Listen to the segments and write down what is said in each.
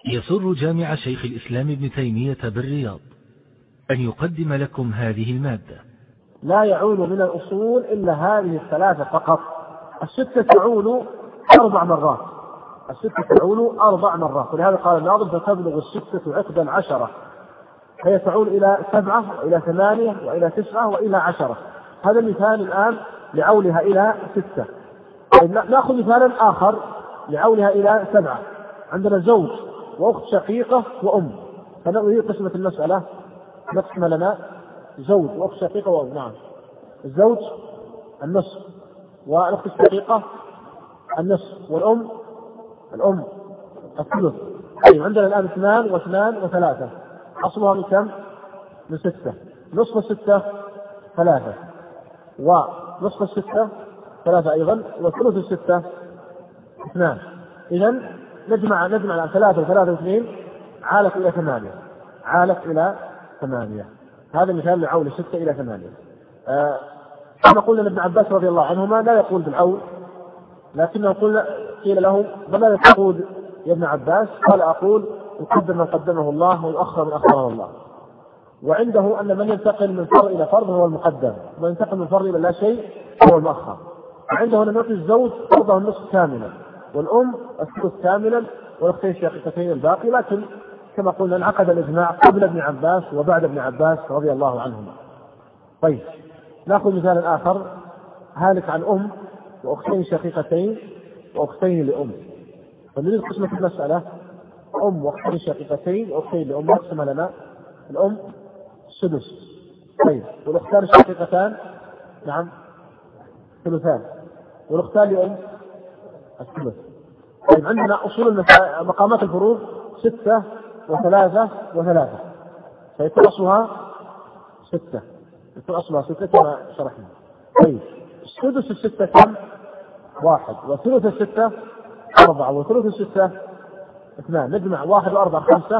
يسر جامع شيخ الإسلام ابن تيمية بالرياض أن يقدم لكم هذه المادة. لا يعول من الأصول إلا هذه الثلاثة فقط. الستة تعول 4 مرات، الستة تعول 4 مرات، ولهذا قال الناظم فتبلغ الستة عقدا 10، هي تعول إلى 7 وإلى 8 وإلى 9 وإلى 10. هذا مثال الآن لعولها إلى 6. نأخذ مثالا آخر لعولها إلى 7. عندنا زوج وأخت شقيقة وأم، فنريد قسمة المسألة نقسم لنا زوج وأخت شقيقة وأم. نعم، الزوج النصف والأخت الشقيقة النصف والأم الثلث. طيب عندنا الآن 2 و2 و3، أصلها من كم؟ من 6. نصف 6 3، ونصف 6 3 أيضا، وثلث 6 2. إذن نجمع الآن 3 و3 و2 عالق إلى 8، عالق إلى 8. هذا مثال لعول 6 إلى 8. كما قلنا لابن عباس رضي الله عنهما لا يقول بالعول، لكنه قيل له بل تقول يا ابن عباس؟ قال أقول يقدم من قدمه الله ويؤخر من أخره الله. وعنده أن من ينتقل من فرض إلى فرض هو المقدم، ومن ينتقل من فرض إلى لا شيء هو المؤخر. عنده أن نعطي الزوج فرضه النصف كاملا، والأم الثلث كاملا، والأختين الشقيقتين الباقي. لكن كما قلنا انعقد الإجماع قبل ابن عباس وبعد ابن عباس رضي الله عنهما. طيب نأخذ مثالا آخر، هالك عن أم وأختين شقيقتين وأختين لأم، فنريد قسمة المسألة أم وأختين شقيقتين وأختين لأم. نقسم لنا الأم السدس. طيب والأختان الشقيقتان نعم ثلثان، والأختان لأم الثلث. طيب عندنا أصول مقامات الفروض 6 و3 و3، فيكون أصلها 6، يكون أصلها 6 كما شرحنا. طيب السدس 6 كم؟ 1، وثلث 6 4، وثلث 6 2. نجمع 1 و4 5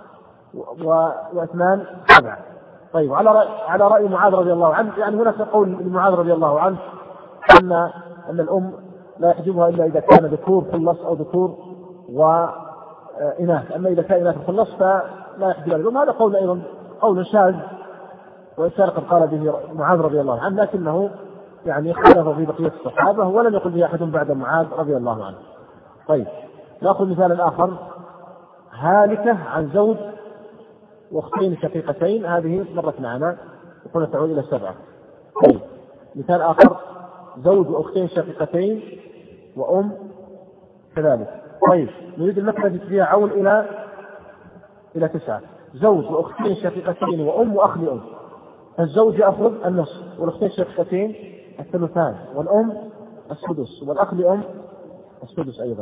و2 7. طيب على رأي معاذ رضي الله عنه، يعني هناك قول لمعاذ رضي الله عنه أن الأم لا يحجبها إلا إذا كان ذكور خلص أو ذكور وإناث، أما إذا كان إناث خلص فلا يحجبها الأم. هذا قول أيضا قول شاذ، وإنسان قد قال به معاذ رضي الله عنه، لكنه يعني خالف في بقية الصحابة ولم يقل به أحد بعد معاذ رضي الله عنه. طيب نأخذ مثالا آخر، هالكة عن زوج واختين شقيقتين، هذه مرت معنا وقلنا تعود إلى 7. طيب مثال آخر، زوج وأختين شقيقتين وأم كذلك. طيب نريد المسألة فيها عول إلى 9. زوج وأختين شقيقتين وأم وأخ لأم، الزوج يأخذ النصف، والأختين الشقيقتين الثلثان، والأم السدس، والأخ لأم السدس أيضا،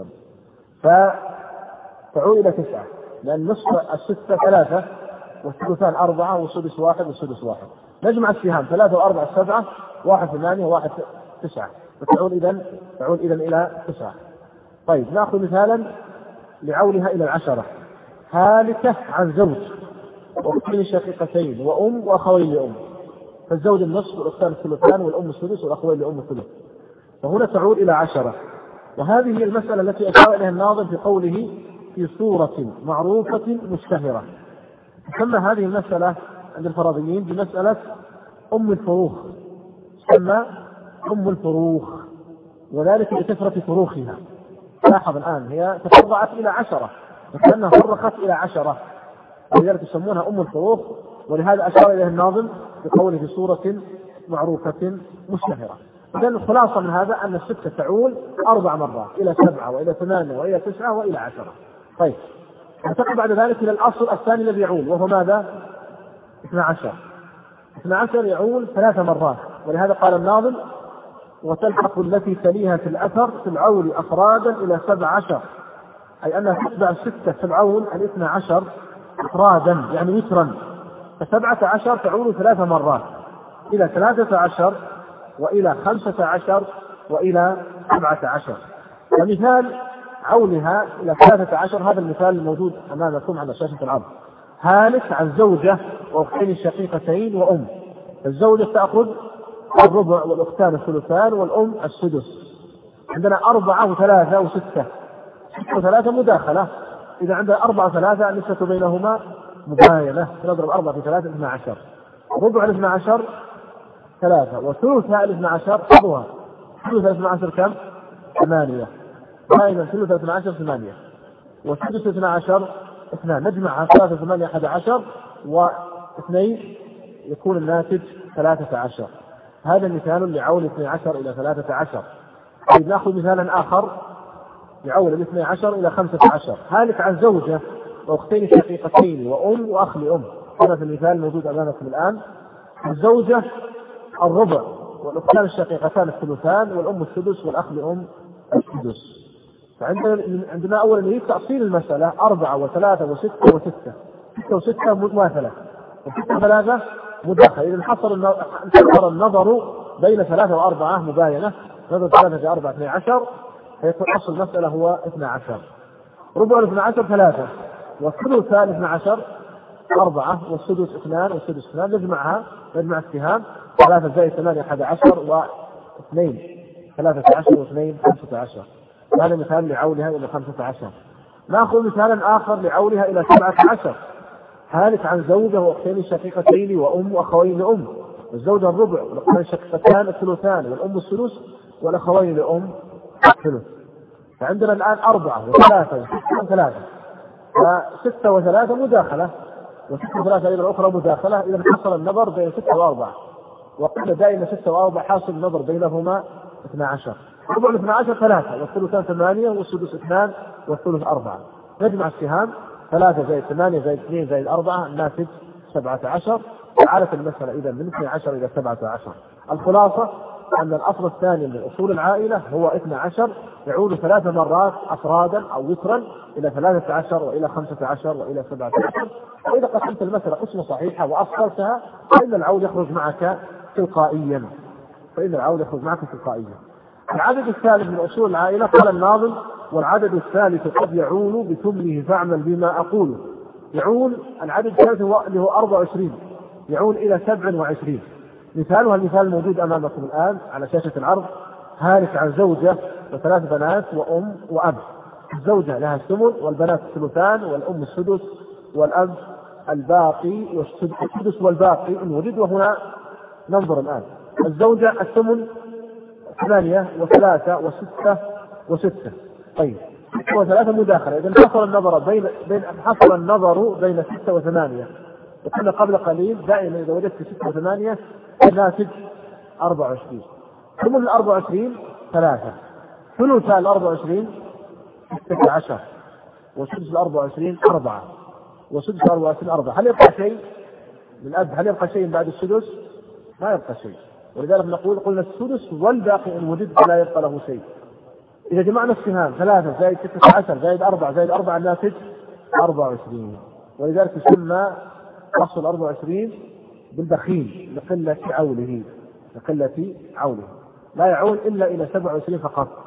فتعود إلى 9، لأن نصف 6 3 والثلثان 4 والسدس 1 والسدس 1. نجمع السهام 3 و4 7، 1 8 و1 9، فتعود إذن إلى 9. طيب نأخذ مثالا لعولها إلى 10، هالكة عن زوج وأختين شقيقتين وأم وأخوين لأم، فالزوج النصف والأختان الثلثان والأم السدس والأخوين لأم الثلث، فهنا تعود إلى 10. وهذه هي المسألة التي أشار إليها الناظم في قوله في صورة معروفة مشتهرة. تسمى هذه المسألة عند الفرضيين بمسألة أم الفروخ، تسمى أم الفروخ، وذلك لكثرة فروخها. لاحظ الآن هي تفرعت إلى 10، لأنها فرخت إلى 10، ولذلك يسمونها أم الفروخ. ولهذا أشار إليه الناظم بقوله في صورة معروفة مشتهرة. إذن الخلاصة من هذا أن الستة تعول 4 مرات إلى 7 وإلى 8 وإلى 9 وإلى 10. طيب ننتقل بعد ذلك إلى الأصل الثاني الذي يعول، وهو ماذا؟ 12. 12 يعول 3 مرات، ولهذا قال الناظم وتلحق التي تليها في الأثر في العول أفرادا إلى 17، أي أنها تتبع 6 في العول 12 أفرادا يعني وترا، ف17 تعول 3 مرات إلى 13 وإلى 15 وإلى 17. ومثال عولها إلى 13 هذا المثال الموجود أمامكم على شاشة العرض، هالك عن زوجة وأختين شقيقتين وأم، الزوجة تأخذ الربع والأختان الثلثان والأم السدس. عندنا 4 و3 و6، 6 و3 مداخلة، إذا عندنا 4 3 النسبة بينهما مباينة، نضرب 4 في 3 12. ربع 12 3 وثلث 12 حظها. ثلث 12 كم؟ 8. دائما ثلث 12 8 وسدس 12 2. نجمعها 3 8 11 و2 يكون الناتج 13. هذا مثال لعول 12 إلى 13. طيب نأخذ مثالا آخر لعول 12 إلى 15. هالك عن زوجة وأختين شقيقتين وأم وأخ لأم. هذا في المثال الموجود أمامكم الآن. الزوجة الربع والأختان الشقيقتان الثلثان والأم السدس والأخ لأم السدس. فعندنا أولا يريد تأصيل المسألة 4 و3 و6 و6. 6 و6 مماثلة و6 و3 مداخلة. إذا انحصر النظر بين 3 و4 مباينة. نظر 3 في 4 12 فيكون أصل المسألة هو 12. ربع 12 3 والثلث 12 4 والسدس 2 والسدس 2. نجمع السهام 3 زائد 8 11 و2 13 و2 15. هذا مثال لعولها إلى 15. نأخذ مثالا آخر لعولها إلى 17. هالك عن زوجة وأختين شقيقتين وأم وأخوين لأم. الزوجة الربع والأختان الشقيقتان الثلثان والأم الثلث والأخوين لأم الثلث. فعندنا الآن 4 و3 و6 و3. ف6 و3 مداخلة و6 و3 أيضا أخرى مداخلة. إذا حصل النظر بين 6 و4 وقلنا دائما 6 و4 حاصل النظر بينهما 12. ربع 12 3 والثلثان 8 والسدس 2 والثلث 4. نجمع السهام 3 زائد 8 زائد 2 زائد 4 الناتج 17. تعالت المسألة إذا من 12 إلى 17. الخلاصة أن الأصل الثاني من أصول العائلة هو 12 يعود 3 مرات أفرادا أو وترا إلى 13 وإلى 15 وإلى 17. وإذا قسمت المسألة قسمة صحيحة وأصلتها فإن العود يخرج معك تلقائيا. العدد الثالث من أصول العائلة قال الناظم: والعدد الثالث قد يعول بثمنه فاعمل بما أقول. يعول العدد الثالث اللي هو 24 يعول إلى 27. مثالها المثال الموجود أمامكم الآن على شاشة العرض. هالك عن زوجة و3 بنات وأم وأب. الزوجة لها الثمن والبنات الثلثان والأم السدس والأب الباقي والسدس والباقي إن وجد. وهنا ننظر الآن الزوجة الثمن 8 و3 و6 و6. طيب 6 و3 مداخلة. إذا حصل النظر بين 6 و8. وقلنا قبل قليل دائما إذا وجدت 6 و8 الناتج 24. ثمن 24 3 ثلث 24 16 وسدس 24 4 وسدس 24 4. هل يبقى شيء للأب؟ هل يبقى شيء بعد السدس؟ ما يبقى شيء. ولذلك قلنا السدس والباقي إن وجد لا يبقى له شيء. إذا جمعنا السهام 3 زائد 16 زائد 4 زائد 4 الناتج 24. ولذلك يسمى أصل 24 بالبخيل لقلة عوله. لا يعول إلا إلى 27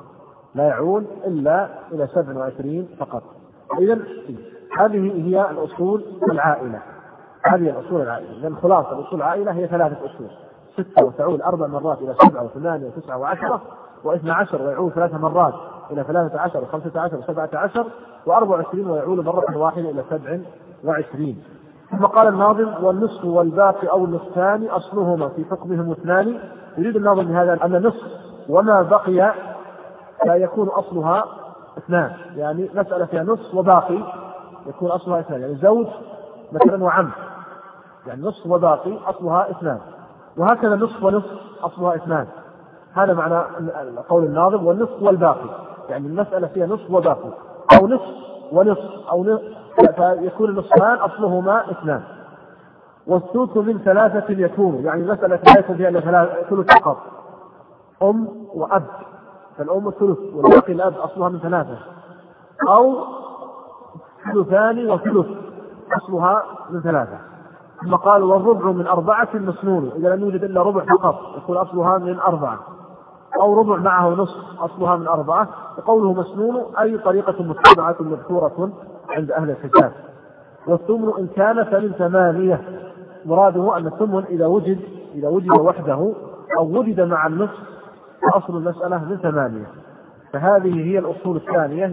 فقط. إذن هذه هي الأصول العائلة. لأن خلاصة الأصول العائلة هي 3 أصول: 6 وتعود 4 مرات إلى 7 و8 و9 و10 و12 ويعود 3 مرات إلى 13 و15 و17 و24 ويعود مرة واحدة إلى 27. ثم قال الناظم: والنصف والباقي أو النصفان أصلهما في حكمهم 2. يريد الناظم بهذا أن النصف وما بقي لا يكون أصلها 2. يعني مسألة فيها نصف وباقي يكون أصلها 2. يعني زوج مثلا وعم، يعني نصف وباقي أصلها 2. وهكذا نصف ونصف أصلها 2. هذا معنى قول الناظم والنصف والباقي، يعني المسألة فيها نصف وباقي أو نصف ونصف أو نصف، فيكون النصفان أصلهما 2. والثلث من 3 يكون، يعني المسألة لا يكون فيها إلا ثلث فقط، أم وأب، فالأم الثلث والباقي الأب أصلها من 3. أو ثلثان وثلث أصلها من 3. ثم قال: والربع من 4 مسنون، إذا لم يوجد إلا ربع فقط يكون أصلها من 4. أو ربع معه نصف أصلها من 4. وقوله مسنون أي طريقة متبعة مذكورة عند أهل الحساب. والثمن إن كان فمن 8. مراده أن الثمن إذا وجد وحده أو وجد مع النصف فأصل المسألة من 8. فهذه هي الأصول الثانية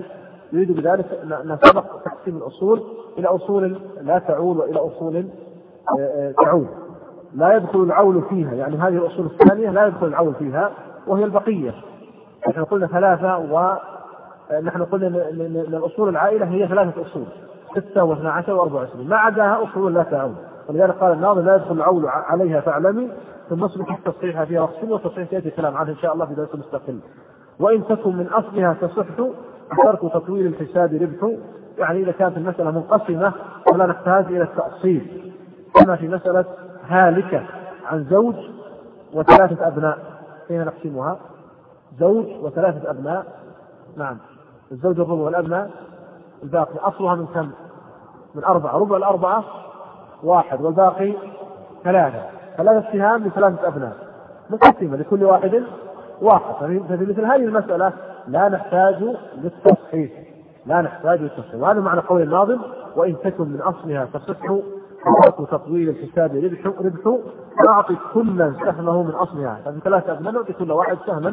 يريد بذلك أن سبق تقسيم الأصول إلى أصول لا تعول وإلى أصول تعول لا يدخل العول فيها، يعني هذه الأصول الثانية لا يدخل العول فيها وهي البقية. نحن قلنا ثلاثة، ونحن قلنا أن الأصول العائلة هي 3 أصول 6 و12 و24، ما عداها أصول لا تعول. ولذلك قال الناظم لا يدخل العول عليها فاعلمي ثم اصبح التصحيح في رقص، والتصحيح سيأتي الكلام عنه إن شاء الله في درس مستقل. وإن تكن من أصلها تصح ترك تطويل الحساب ربح، يعني إذا كانت المسألة منقسمة فلا نحتاج إلى التأصيل، كما في مسألة هالكة عن زوج و3 أبناء، كيف نقسمها؟ زوج و3 أبناء، نعم الزوج الربع والأبناء الباقي، أصلها من كم؟ من 4، ربع الأربعة 1 والباقي 3 سهام ل3 أبناء مقسمة لكل واحد 1. ففي مثل هذه المسألة لا نحتاج للتصحيح، وهذا معنى قول الناظم وإن تكن من أصلها تصح ترك تطويل الحساب ربح نعطي كلا سهمه من أصلها. فمن 3 أبناء نعطي كل واحد سهما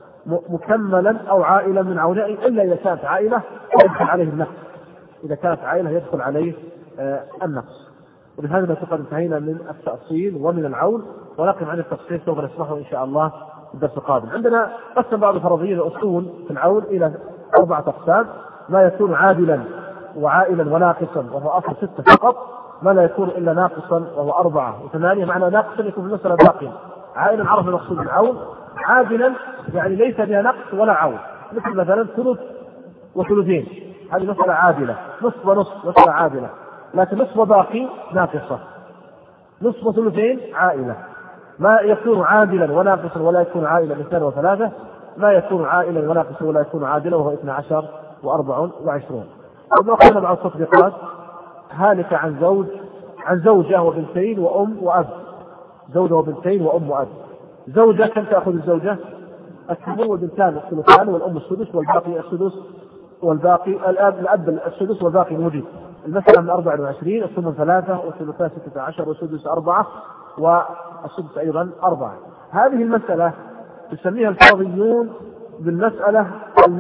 مكملا أو عائلا من عونائه، إلا إذا كانت عائلة يدخل عليه النقص، إذا كانت عائلة يدخل عليه النقص. وبهذا نقول انتهينا من التأصيل ومن العول، ونقف عن التفصيل سوف نشرحه إن شاء الله في الدرس القادم. عندنا قسم بعض فرضيين الأصول في العول إلى 4 أقسام: ما يكون عادلا وعائلا وناقصا وهو أصل 6 فقط، ما لا يكون إلا ناقصا وهو 4 و8. معنى ناقصا يكون في المسألة باقيا، عائلا عرف المقصود بالعول، عادلا يعني ليس بها نقص ولا عول، مثل مثلا ثلث وثلثين، هذه مسألة عادلة، نصف ونصف مسألة عادلة، لكن نصف وباقي ناقصة، نصف وثلثين عائلة. ما يكون عادلا وناقصا ولا يكون عائلا 2 و3، ما يكون عائلا وناقصا ولا يكون عادلا وهو 12 و24. وما قلنا بعض التطبيقات: هالك عن زوجة وبنتين وأم وأب، زوجة وبنتين وأم وأب. زوجة كم تأخذ الزوجة؟ الثمن، والبنتان الثلثان، والأم السدس، والباقي السدس، والباقي الأب السدس، والباقي موجود. المسألة من 24، الثمن 3 والثلثان 16 والسدس 4 والسدس أيضا 4. هذه المسألة يسميها الفرضيون بالمسألة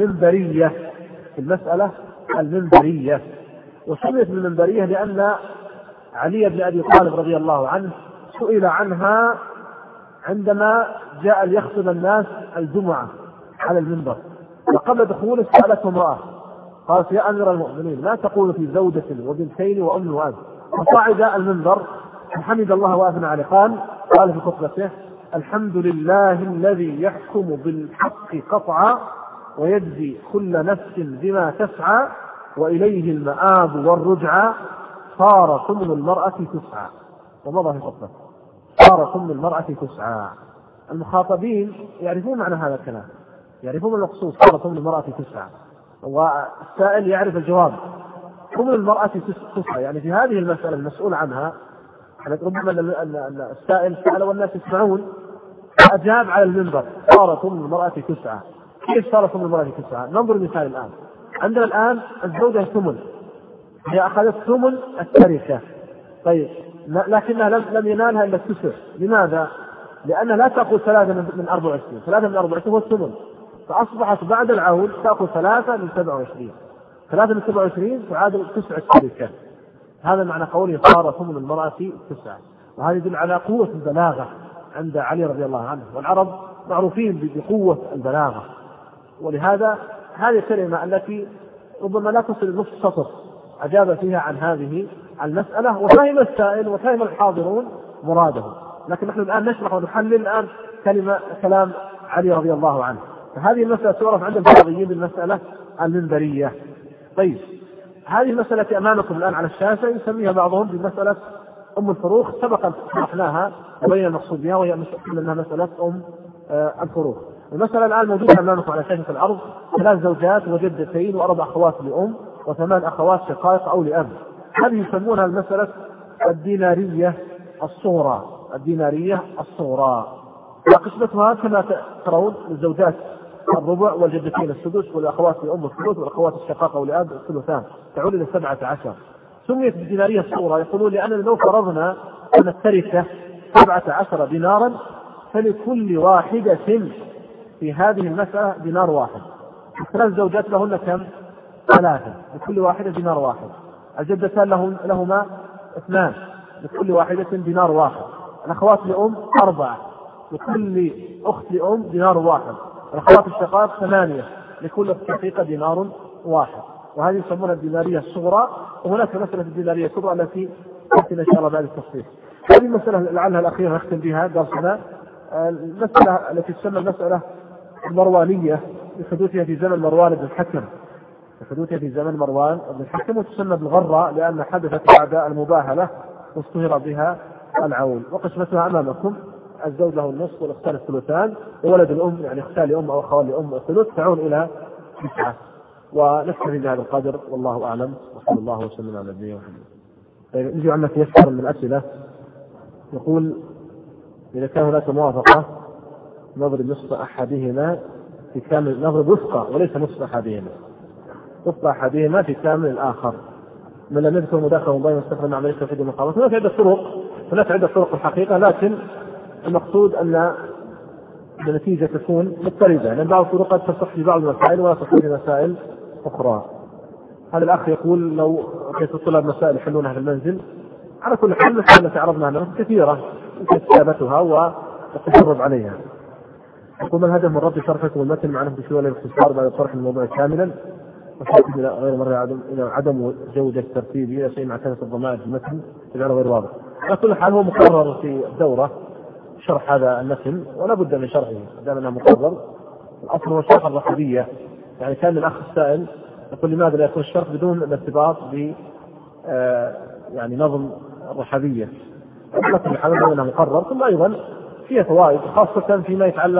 المنبرية، وسميت بالمنبرية لأن علي بن أبي طالب رضي الله عنه سئل عنها عندما جاء ليخطب الناس الجمعة على المنبر، وقبل دخوله سألته امرأة قالت: يا أمير المؤمنين ما تقول في زوجة وبنتين وأم وأب؟ فصعد المنبر حمد الله وأثنى عليه، قال في خطبته: الحمد لله الذي يحكم بالحق قطعا ويجزي كل نفس بما تسعى وإليه المآب والرجعى، صار ثمن المرأة 9. ومضى في خطبته: صار ثمن المرأة 9. المخاطبين يعرفون معنى هذا الكلام، يعرفون المقصود صار ثمن المرأة 9، والسائل يعرف الجواب. ثمن المرأة 9 يعني في هذه المسألة المسؤول عنها، ربما أن السائل سأل والناس يسمعون، أجاب على المنبر: صار ثمن المرأة 9. كيف صار ثمن المرأة 9؟ ننظر مثال الآن. عندنا الآن الزوجة ثمن، هي أخذت ثمن التركة، طيب، لكنها لم ينالها إلا 9. لماذا؟ لأنها لا تأخذ 3 من 24، 3 من 24 هو الثمن، فأصبحت بعد العول تأخذ 3 من 27، 3 من 27 تعادل 9 التركة. هذا معنى قوله صار ثمن المرأة 9. وهذا يدل على قوة البلاغة عند علي رضي الله عنه، والعرب معروفين بقوة البلاغة، ولهذا هذه الكلمة التي ربما لا تصل نصف سطر أجاب فيها عن هذه المسألة، وفهم السائل وفهم الحاضرون مراده. لكن نحن الآن نشرح ونحلل الآن كلام علي رضي الله عنه. فهذه المسألة تعرف عند الفرضيين بالمسألة المنبرية. طيب، هذه المسألة أمامكم الآن على الشاشة يسميها بعضهم بمسألة أم الفروخ، سبقا شرحناها وبين المقصود بها، وهي أنها مسألة أم الفروخ. المسألة الآن موجودة أمامكم على شاشة الأرض: 3 زوجات وجدتين و4 أخوات لأم و8 أخوات شقائق أو لأب. هذه يسمونها المسألة الدينارية الصغرى. قسمتها كما ترون: للزوجات الربع، والجدتين السدس، والأخوات لأم الثلث، والأخوات الشقائق أو لأب الثلثان، تعود إلى 17. سميت بالدينارية الصغرى يقولون لأننا لو فرضنا أن التركة 17 دينارا فلكل واحدة في هذه المسألة دينار واحد. 3 زوجات لهن كم؟ ثلاثة لكل واحدة دينار واحد. الجدتان لهما 2 لكل واحدة دينار واحد. الأخوات لأم 4 لكل أخت لأم دينار واحد. الأخوات الشقائق 8 لكل أخت شقيقة دينار واحد. وهذه يسمونها الدينارية الصغرى. وهناك مسألة الدينارية الكبرى التي تأتينا إن شاء الله بعد التفصيل. هذه المسألة لعلها الأخيرة نختم بها درسنا، المسألة التي تسمى المسألة المروانية لحدوثها في زمن مروان بن الحكم، وتسمى بالغرة لأن حدثت بعد المباهلة واشتهر بها العول. وقسمتها أمامكم: الزوج له النصف والأختان الثلثان، وولد الأم يعني أختان لأم أو أخوان لأم الثلث تعود إلى 9. ونكتفي بهذا القدر والله أعلم، وصلى الله وسلم على نبينا محمد. طيب نجي عندنا في يسر من الأسئلة. يقول: إذا كان هناك موافقة نضرب نصف أحدهما في كامل، نضرب وفقة وليس نصف أحدهما، وفق أحدهما في كامل الآخر، من لم يذكر مداخلة مبين مستقبل مع عملية توحيد المقامات. هناك عدة طرق الحقيقة، لكن المقصود أن النتيجة تكون مضطردة، لأن بعض الطرق قد تصح في بعض المسائل ولا تصح في مسائل أخرى. هذا الأخ يقول: لو كيف الطلاب مسائل يحلونها في المنزل. على كل حال المسائل التي عرضنا عنها كثيرة يمكن كتابتها والتدرب عليها. يقول: ما الهدف من رد شرحكم المتن مع نفس شوية الاختصار بعد طرح الموضوع كاملا، وشرح غير مرة إلى عدم جودة ترتيبه إلى شيء مع كانت الضمائر في المتن تجعله غير واضح. على كل حال هو مقرر في الدورة شرح هذا المتن ولا بد من شرحه دام أنه مقرر. الأصل هو شرح الرحبية، يعني كان الأخ السائل يقول: لماذا لا يكون الشرح بدون الارتباط ب يعني نظم الرحبية؟ على كل حال أنه مقرر. ثم أيضا فيها فوائد خاصة فيما يتعلق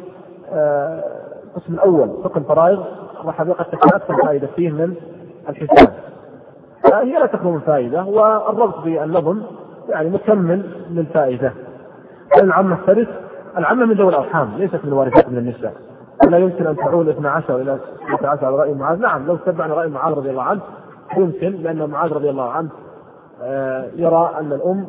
بالقسم الأول فقه الفرائض. الرحبية قد تكون أكثر فائدة فيه من الحساب، هي لا تخلو من فائدة، والربط بالنظم يعني مكمل للفائدة. العمة الثالث: العمة من ذوي الأرحام ليست من وارثات من النساء، ولا يمكن أن تعول 12 إلى 13 على رأي معاذ. نعم لو تبعنا رأي معاذ رضي الله عنه يمكن، لأن معاذ رضي الله عنه يرى أن الأم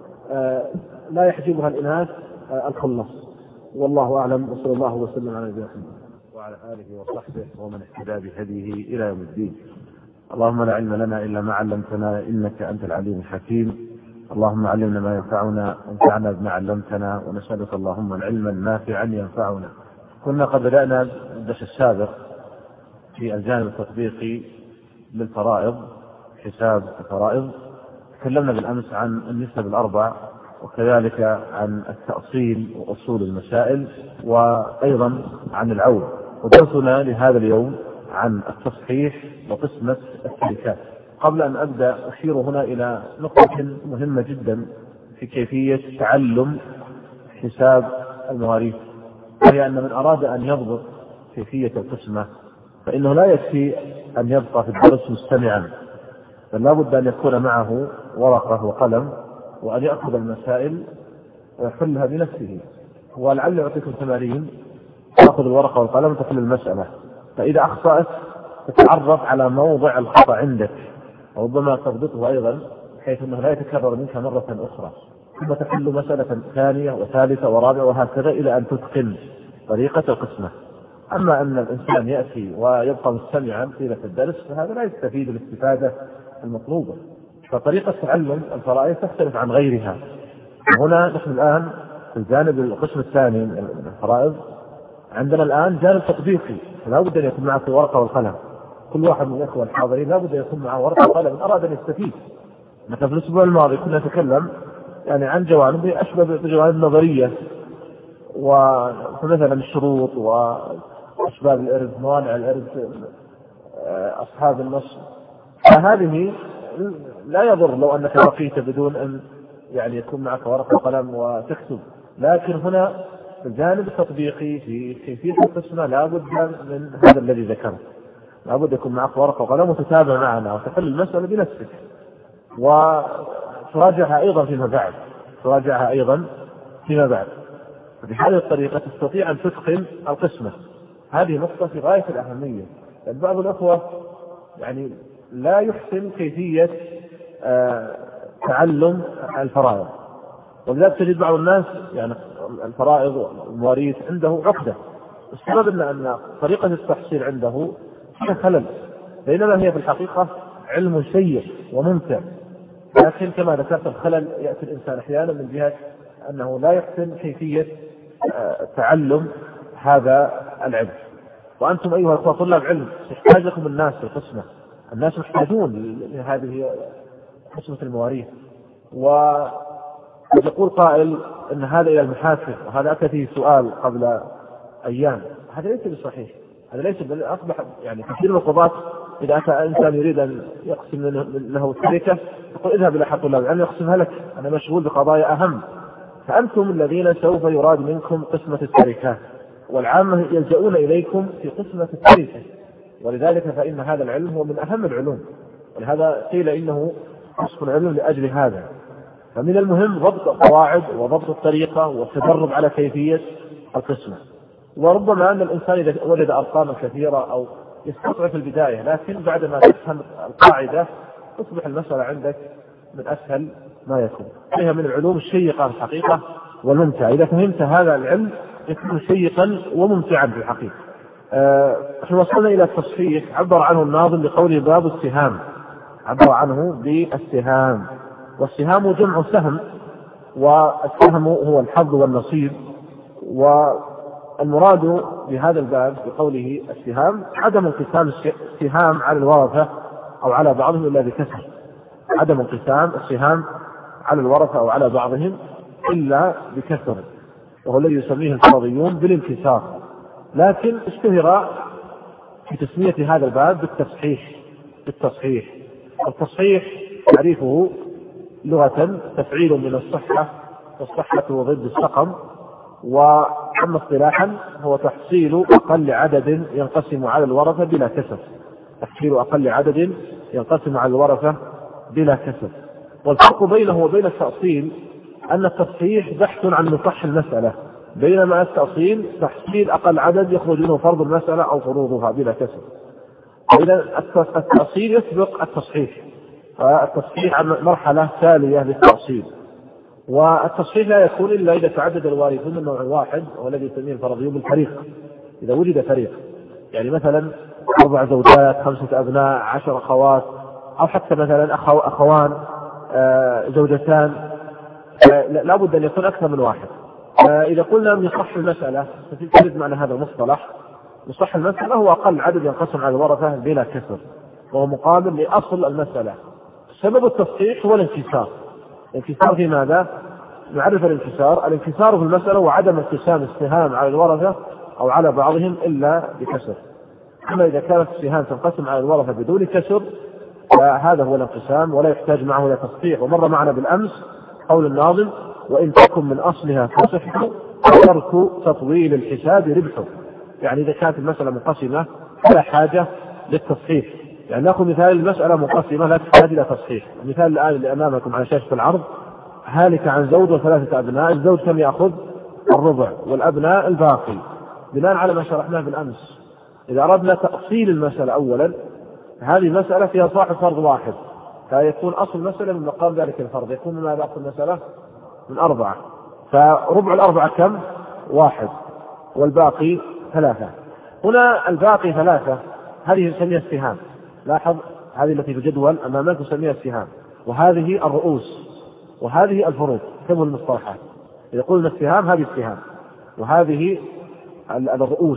لا يحجبها الإناث الخلص. والله أعلم، وصلى الله وسلم على نبينا محمد وعلى آله وصحبه ومن اهتدى بهديه إلى يوم الدين. اللهم لا علم لنا إلا ما علمتنا إنك أنت العليم الحكيم. اللهم علمنا ما ينفعنا وانفعنا بما علمتنا، ونسألك اللهم العلم النافعا ينفعنا. كنا قد بدأنا الدرس السابق في الجانب التطبيقي للفرائض، حساب الفرائض. تكلمنا بالأمس عن النسب الأربع، وكذلك عن التأصيل وأصول المسائل، وأيضا عن العول. ودرسنا لهذا اليوم عن التصحيح وقسمة الشركات. قبل أن أبدأ أشير هنا إلى نقطة مهمة جدا في كيفية تعلم حساب المواريث، وهي أن من أراد أن يضبط كيفية القسمة فإنه لا يكفي أن يبقى في الدرس مستمعا، بل لا بد أن يكون معه ورقة وقلم وأن يأخذ المسائل ويحلها بنفسه. ولعل يعطيكم تمارين تأخذ الورقة والقلم وتحل المسألة، فإذا أخطأت تتعرف على موضع الخطأ عندك، وربما تضبطه أيضا بحيث أنه لا يتكرر منك مرة أخرى، ثم تحل مسألة ثانية وثالثة ورابعة وهكذا إلى أن تتقن طريقة القسمة. أما أن الإنسان يأتي ويبقى مستمعا طيلة الدرس فهذا لا يستفيد الاستفادة المطلوبة. فطريقة تعلم الفرائض تختلف عن غيرها. هنا نحن الآن في الجانب القسم الثاني من الفرائض عندنا الآن جانب تطبيقي، فلا بد أن يكون معك ورقة والقلم. كل واحد من الأخوة الحاضرين لا بد أن يكون معه ورقة وقلم إن أراد أن يستفيد. مثلا في الأسبوع الماضي كنا نتكلم يعني عن جوانب أشبه بجوانب نظرية، ومثلا الشروط وأسباب الإرث، موانع الإرث، أصحاب النص. فهذه لا يضر لو أنك بقيت بدون أن يعني يكون معك ورقة وقلم وتكتب، لكن هنا في الجانب التطبيقي في كيفية القسمة لا بد من هذا الذي ذكره، لا بد يكون معك ورقة وقلم وتتابع معنا وتحل المسألة بنفسك وتراجعها أيضا فيما بعد. بهذه الطريقة تستطيع أن تتقن القسمة. هذه نقطة في غاية الأهمية، لأن بعض الأخوة يعني لا يحسن كيفية تعلم الفرائض، ولذلك تجد بعض الناس يعني الفرائض والمواريث عنده عقدة. السبب أن طريقة التحصيل عنده فيها خلل، بينما هي في الحقيقة علم شيق وممتع، لكن كما ذكرت الخلل يأتي الإنسان أحيانا من جهة أنه لا يحسن كيفية تعلم هذا العلم. وأنتم أيها طلاب علم يحتاج لكم الناس في القسمة، الناس محتاجون لهذه قسمة المواريث. ويقول قائل أن هذا إلى المحاسب، وهذا أتى فيه سؤال قبل أيام، هذا ليس بصحيح، هذا ليس أصبح يعني كثير من القضاة إذا أتى إنسان يريد أن يقسم له التركة يقول اذهب إلى أحد طلاب العلم يقسمها لك، أنا مشغول بقضايا أهم. فأنتم الذين سوف يراد منكم قسمة التركات، والعامة يلجؤون إليكم في قسمة التركة، ولذلك فإن هذا العلم هو من أهم العلوم، ولهذا قيل إنه قسم العلم لأجل هذا. فمن المهم ضبط القواعد وضبط الطريقة والتدرب على كيفية القسمة. وربما أن الإنسان إذا وجد أرقاما كثيرة أو يستطيع في البداية، لكن بعدما تفهم القاعدة تصبح المسألة عندك من أسهل ما يكون. فيها من العلوم الشيقة في الحقيقة والممتعة، إذا فهمت هذا العلم يكون شيقا وممتعا في الحقيقة. نحن وصلنا إلى التصحيح، عبر عنه الناظم بقوله باب السهام، عبر عنه بالسهام، والسهام جمع سهم، والسهم هو الحظ والنصيب. والمراد بهذا الباب بقوله السهام عدم انقسام السهام على الورثة أو على بعضهم إلا بكسر، عدم انقسام السهام على الورثة أو على بعضهم إلا بكسر، وهو الذي يسميه الفرضيون بالانكسار. لكن اشتهر في تسمية هذا الباب بالتصحيح. التصحيح تعريفه لغة تفعيل من الصحة، والصحة ضد السقم، وأما اصطلاحا هو تحصيل أقل عدد ينقسم على الورثة بلا كسر، تحصيل أقل عدد ينقسم على الورثة بلا كسر. والفرق بينه وبين التأصيل أن التصحيح بحث عن مصح المسألة، بينما التأصيل تحصيل أقل عدد يخرج منه فرض المسألة أو فروضها بلا كسر. إذا التأصيل يسبق التصحيح، فالتصحيح مرحلة تالية للتأصيل. والتصحيح لا يكون إلا إذا تعدد الوارثون من نوع واحد، والذي يسميه الفرضيون بالفريق. إذا وجد فريق، يعني مثلا 4 زوجات، 5 أبناء، 10 أخوات، أو حتى مثلا أخوان، زوجتان، لا بد أن يكون أكثر من واحد. إذا قلنا نصح المسألة فتجد معنى هذا المصطلح، نصح المسألة هو أقل عدد ينقسم على الورثة بلا كسر، وهو مقابل لأصل المسألة. سبب التصحيح هو الانكسار. الانكسار في ماذا؟ نعرف الانكسار في المسألة وعدم انقسام السهام على الورثة أو على بعضهم إلا بكسر. أما إذا كانت السهام تنقسم على الورثة بدون كسر فهذا هو الانقسام ولا يحتاج معه إلى تصحيح. ومر معنا بالأمس قول الناظم وإن تكن من أصلها فصح وترك تطويل الحساب ربحه، يعني إذا كانت المسألة منقسمة فلا حاجة للتصحيح. يعني نأخذ مثال المسألة منقسمة لا تحتاج إلى تصحيح. المثال الآن اللي أمامكم على شاشة العرض هالك عن زوج و3 أبناء، الزوج كم يأخذ؟ الربع، والأبناء الباقي، بناء على ما شرحناه بالأمس. إذا أردنا تأصيل المسألة أولا، هذه مسألة فيها صاحب فرض واحد، فيكون أصل المسألة من مقام ذلك الفرض، يكون من ماذا أصل المسألة؟ من 4. فربع 4 كم؟ 1، والباقي 3. هنا الباقي 3 هذه نسميها السهام. لاحظ هذه التي في الجدول أمامك نسميها السهام، وهذه الرؤوس، وهذه الفروض. كم المصطلحات؟ إذا قلنا السهام هذه السهام، وهذه الرؤوس.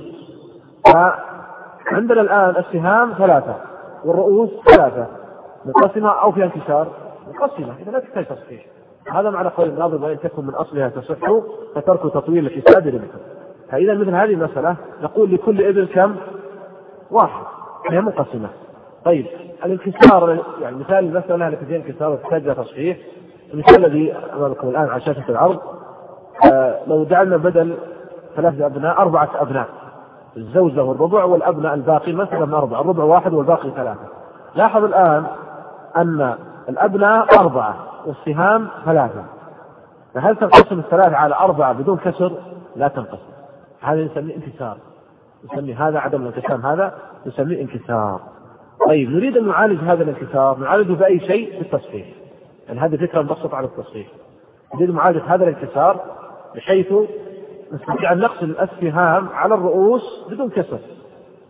فعندنا الآن السهام 3 والرؤوس 3، مقسمة أو فيها انكسار؟ مقسمة، إذا لا تحتاج تصحيح. هذا معنى قول الناظم وإن تكن من أصلها تصح فترك تطويل الحساب ربحه. فإذا مثل هذه المسألة نقول لكل ابن كم؟ 1، هي منقسمة. طيب الانكسار، يعني مثال المسألة التي فيها انكسار وتحتاج تصحيح، المثال الذي أمامكم الآن على شاشة العرض، لو جعلنا بدل 3 أبناء 4 أبناء، الزوج له الربع والأبناء الباقي مثلا من 4، الربع 1 والباقي 3. لاحظ الآن أن الأبناء 4 والسهام 3، فهل تنقسم 3 على 4 بدون كسر؟ لا تنقسم. هذا نسميه انكسار، نسمي هذا عدم الانقسام، هذا نسميه انكسار. طيب نريد أن نعالج هذا الانكسار، نعالجه بأي شيء؟ بالتصحيح. يعني هذه فكرة مبسطة على التصحيح. نريد معالجة هذا الانكسار بحيث نستطيع أن نقسم السهام على الرؤوس بدون كسر.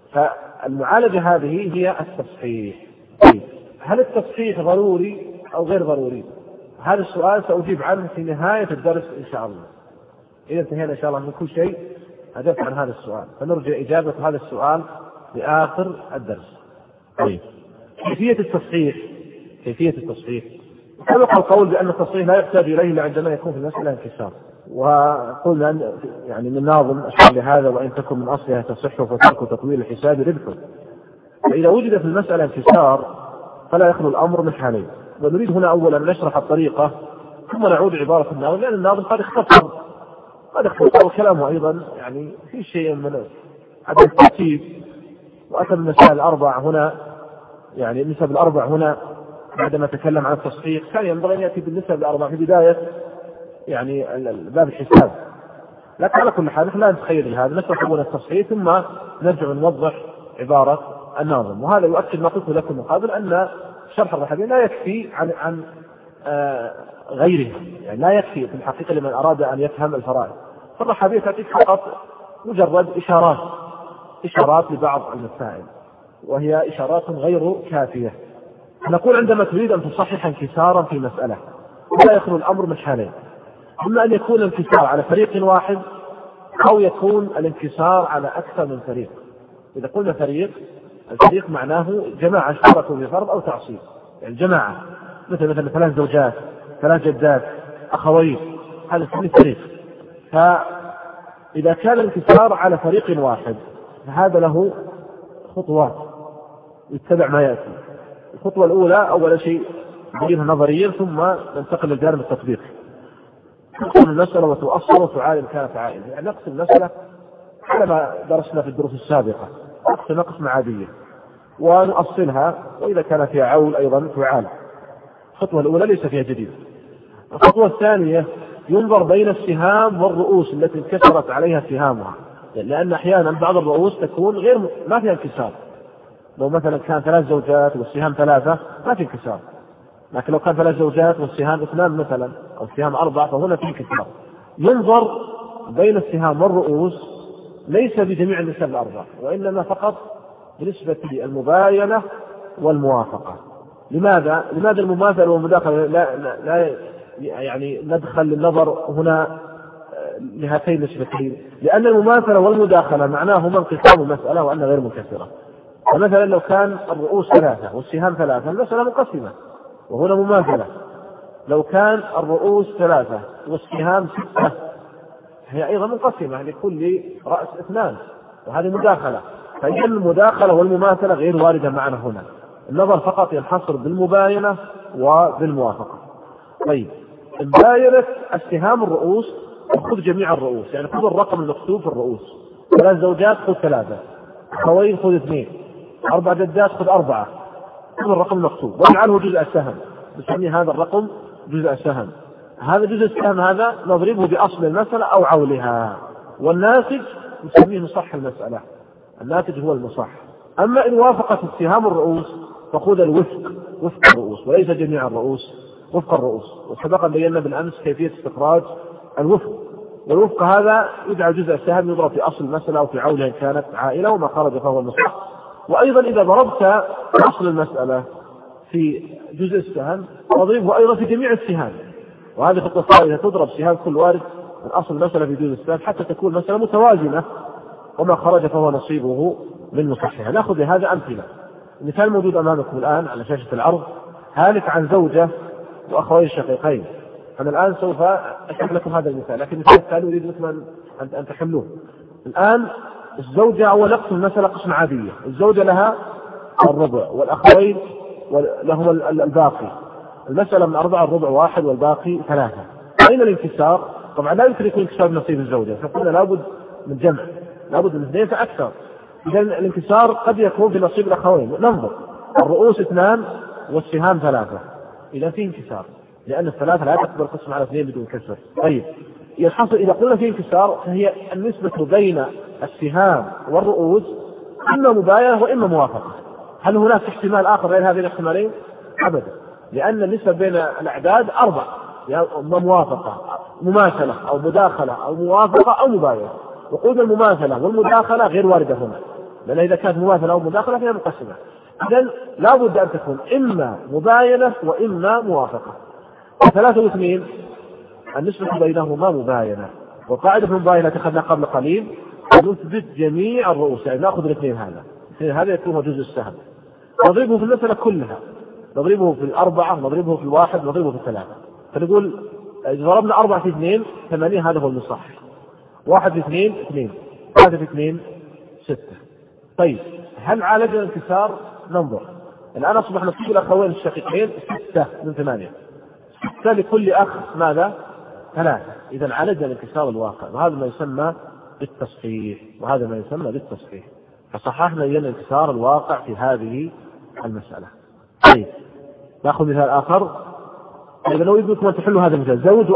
فالمعالجة هذه هي التصحيح. هل التصحيح ضروري أو غير ضروري؟ هذا السؤال سأجيب عنه في نهاية الدرس إن شاء الله. إذا انتهينا إن شاء الله من كل شيء أجبت عن هذا السؤال، فنرجع إجابة هذا السؤال في آخر الدرس. طيب، كيفية التصحيح سبق القول بأن التصحيح لا يحتاج إليه إلا عندما يكون في المسألة انكسار، وقلنا أن يعني من ناظم أشار لهذا: وإن تكن من أصلها تصح فترك تطويل الحساب ربح. فإذا وجد في المسألة انكسار فلا يخلو الأمر من حالين. ونريد هنا أولا نشرح الطريقة ثم نعود عبارة الناظم، لأن الناظم قد اختصر كلامه أيضا يعني في شيء من عدم الترتيب، وأتى بالمسائل الأربع هنا، يعني النسب الأربع هنا بعدما تكلم عن التصحيح كان ينبغي أن يأتي بالنسب الأربع في بداية يعني باب الحساب. لكن على كل حال لا نتخيل هذا، نشرح أولا التصحيح ثم نرجع نوضح عبارة الناظم. وهذا يؤكد ما قلت لكم من قبل أن شرح الرحبين لا يكفي عن غيره، يعني لا يكفي في الحقيقة لمن أراد أن يفهم الفرائض. فالرحبية تعطيك فقط مجرد إشارات لبعض المسائل، وهي إشارات غير كافية. نقول عندما تريد أن تصحح انكسارا في مسألة لا يخلو الأمر من حالين: إما أن يكون الانكسار على فريق واحد، أو يكون الانكسار على أكثر من فريق. إذا قلنا الفريق معناه جماعة اشتركوا في فرض أو تعصيب، يعني جماعة مثل 3 زوجات، 3 جدات، أخوين، هذا اسمه فريق. فإذا كان الانكسار على فريق واحد فهذا له خطوات يتبع ما يأتي. الخطوة الأولى أول شيء دليلها نظريا، ثم ننتقل للجانب التطبيقي. نقسم المسألة وتؤصل وتعالج كانت عائلة، يعني نقسم المسألة على ما درسنا في الدروس السابقة، نقسم عادية ونؤصلها، وإذا كان فيها عول أيضا تعالج. الخطوة الأولى ليس فيها جديد. الخطوة الثانية ينظر بين السهام والرؤوس التي انكسرت عليها سهامها، لأن أحيانا بعض الرؤوس تكون ما فيها انكسار. لو مثلا كان 3 زوجات والسهام 3 ما في انكسار، لكن لو كان 3 زوجات والسهام 2 مثلا، أو السهام 4 فهنا في انكسار. ينظر بين السهام والرؤوس ليس بجميع النسب الأربع، وإنما فقط بنسبة المباينة والموافقة. لماذا المماثلة والمداخلة لا يعني ندخل للنظر هنا لهاتين النسبتين؟ لأن المماثلة والمداخلة معناهما انقسام المسألة وأنها غير منكسرة. فمثلا لو كان الرؤوس 3 والسهام 3 المسألة منقسمة وهنا مماثلة. لو كان الرؤوس 3 والسهام 6 هي أيضا منقسمة، لكل رأس 2، وهذه مداخلة. فإذا المداخلة والمماثلة غير واردة معنا هنا، النظر فقط ينحصر بالمباينة وبالموافقة. طيب، مباينة السهام الرؤوس خذ جميع الرؤوس، يعني خذ الرقم المكتوب في الرؤوس. 3 زوجات خذ 3، أخوين خذ 2، 4 جدات خذ 4، خذ الرقم المكتوب واجعله جزء السهم، نسمي هذا الرقم جزء السهم. هذا جزء السهم هذا نضربه بأصل المسألة أو عولها، والناتج نسميه مصح المسألة، الناتج هو المصح. أما إن وافقت السهام الرؤوس فخذ وفق الرؤوس، وليس جميع الرؤوس، وفق الرؤوس. وسبق بينا بالأمس كيفية استخراج الوفق، والوفق هذا يدعى جزء السهم يضرب في أصل المسألة أو في عولها إن كانت عائلة، وما خرج فهو المصح. وأيضا إذا ضربت أصل المسألة في جزء السهم تضربه أيضا في جميع السهام، وهذه خطوة ثالثة، تضرب سهام كل وارد من أصل المسألة في جزء السهم حتى تكون المسألة متوازنة، وما خرج فهو نصيبه من مصحها. نأخذ لهذا أمثلة. المثال موجود أمامكم الآن على شاشة العرض، هالك عن زوجة وأخوين شقيقين. أنا الآن سوف أشرح لكم هذا المثال، لكن المثال الثاني أريد مثلا أن تحلوه. الآن الزوجة أول نقسم المسألة قسم عادية، الزوجة لها الربع والأخوين لهم الباقي. المسألة من 4 الربع 1 والباقي 3. أين الانكسار؟ طبعا لا يمكن يكون انكسار بنصيب الزوجة، فقلنا لابد من جمع، لابد من 2 فأكثر. إذا الانكسار قد يكون في نصيب الأخوين. ننظر الرؤوس 2 والسهام 3، إذا فيه انكسار، لأن 3 لا تقدر القسم على 2 بدون كسر. طيب، يحصل إذا قلنا فيه انكسار فهي النسبة بين السهام والرؤوس إما مباينة وإما موافقة. هل هناك احتمال آخر غير هذين الاحتمالين؟ أبدا، لأن النسبة بين الأعداد 4، يعني موافقة، مماثلة أو مداخلة أو موافقة أو مباينة. وقلنا المماثلة والمداخلة غير واردة هنا، لأن إذا كانت مماثلة أو مداخلة فهي مقسمة. إذن لا بد أن تكون إما مباينة وإما موافقة. 3 و2 النسبة بينهما مباينة، وقاعدة المباينة أخذنا قبل قليل نثبت جميع الرؤوس، يعني نأخذ الاثنين هذا يكون هو جزء السهم، نضربه في المسألة كلها، نضربه في 4، نضربه في 1، نضربه في 3. فنقول إذا ضربنا 4 في 2 8، هذا هو المصح. 1 في 2 2، 3 في 2 6. طيب هل عالجنا الانكسار؟ ننظر. الآن أصبح نصيب الأخوين الشقيقين 6 من 8، 6 لكل أخ ماذا؟ 3. إذا عالجنا الانكسار الواقع، وهذا ما يسمى بالتصحيح. فصححنا الانكسار الواقع في هذه المسألة. طيب نأخذ مثال آخر. إذا لو يريدكم أن تحلوا هذا المثال، زوج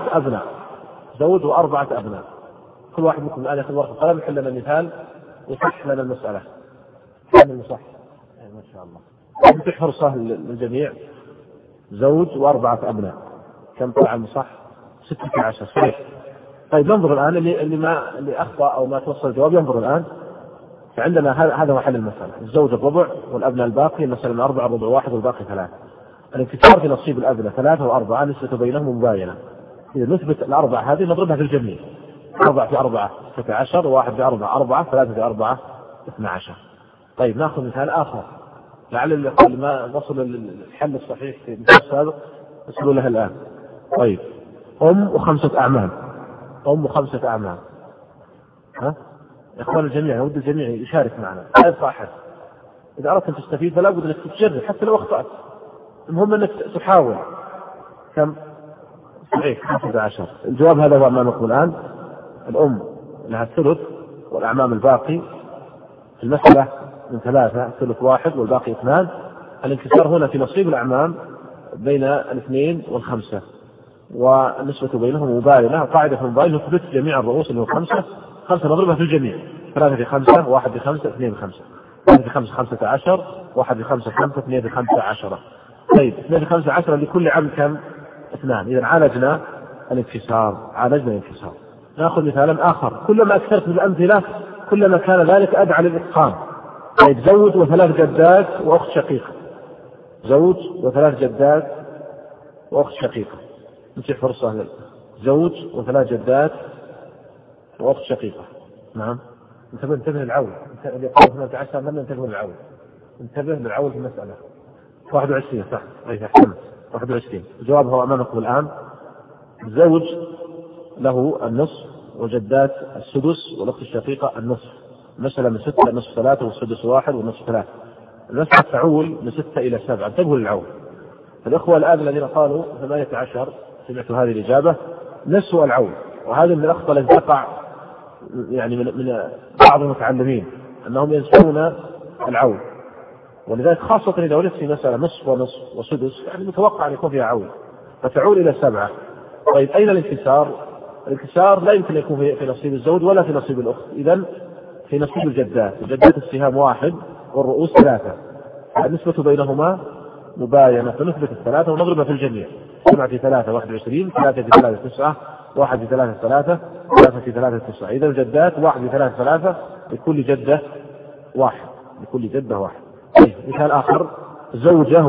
و4 أبناء، كل واحد منكم الآن يأخذ ورقة وقلم يحل لنا المثال ويصحح لنا المسألة. ما شاء الله. يمكن فرصة للجميع. زوج و4 أبناء، كم طلع المصح؟ 16. صحيح. طيب ننظر الآن اللي أخطأ أو ما توصل الجواب ينظر الآن. فعندنا هذا محل المسألة، الزوج الربع والأبناء الباقي، مثلا 4 الربع 1 والباقي 3. الانكسار في نصيب الأبناء 3 و4 نسبة بينهم مباينة. إذا نثبت ال4 هذه نضربها في الجميع، 4 في 4 16، و1 في 4 4، 3 في 4 12. طيب نأخذ مثال آخر لعل اللي ما وصل للحل الصحيح في المثال السابق نسألوا له الآن. طيب أم و5 أعمام، ها إخوان الجميع، يود الجميع يشارك معنا، لا يبقى أحد. إذا أردت أن تستفيد فلا بد أنك تجرب حتى لو أخطأت، المهم أنك تحاول. كم؟ صحيح 15. الجواب هذا هو أمامكم الآن. الأم لها الثلث والأعمام الباقي، في المسألة من 3 ثلث 1 والباقي 2. الانكسار هنا في نصيب الأعمام بين 2 و5، والنسبة بينهم مباينة. قاعدة مباينة نثبت جميع الرؤوس اللي هو 5 نضربها في الجميع، 3 في 5 1 في 5 2 في 5، 3 في 5 15، 1 في 5 5 2 في 5 10. طيب 2 في 5 10 لكل عام كم؟ 2. إذا عالجنا الانكسار. نأخذ مثالا آخر. كلما أكثرت الأمثلة كلما كان ذلك أدعى للإتقان. طيب زوج و3 جدات وأخت شقيقة، نتيح فرصة. زوج و3 جدات وأخت شقيقة. نعم انتبه للعول، اللي يقول 18 لم ينتبه للعول، انتبه للعول في المسألة. 21 صح. أي أحسنت. 21. الجواب هو أمامكم الآن. الزوج له النصف وجدات السدس والأخت الشقيقة النصف. المسألة من 6 نصف 3 والسدس 1 والنصف 3. المسألة تعول من 6 إلى 7. انتبهوا للعول. الأخوة الآن الذين قالوا 18 سمعتوا هذه الإجابة نسوا العول، وهذا من الأخطاء التي تقع يعني من بعض المتعلمين أنهم ينسون العول، ولذلك خاصة إذا ولدت في مسألة نصف ونصف وسدس يعني متوقع أن يكون فيها عول، فتعول إلى 7. طيب أين الانكسار؟ الانكسار لا يمكن يكون في نصيب الزوج ولا في نصيب الأخت، إذن في نصيب الجدات السهام 1 والرؤوس 3. النسبة بينهما مباينة، فنثبت 3 ونضربها في الجميع. 7 في 3 21، 3 في 3 9، 1 في 3 3، 3 في 3 9. إذا الجدات 1 في 3 3 لكل جدة 1. طيب مثال آخر. زوجة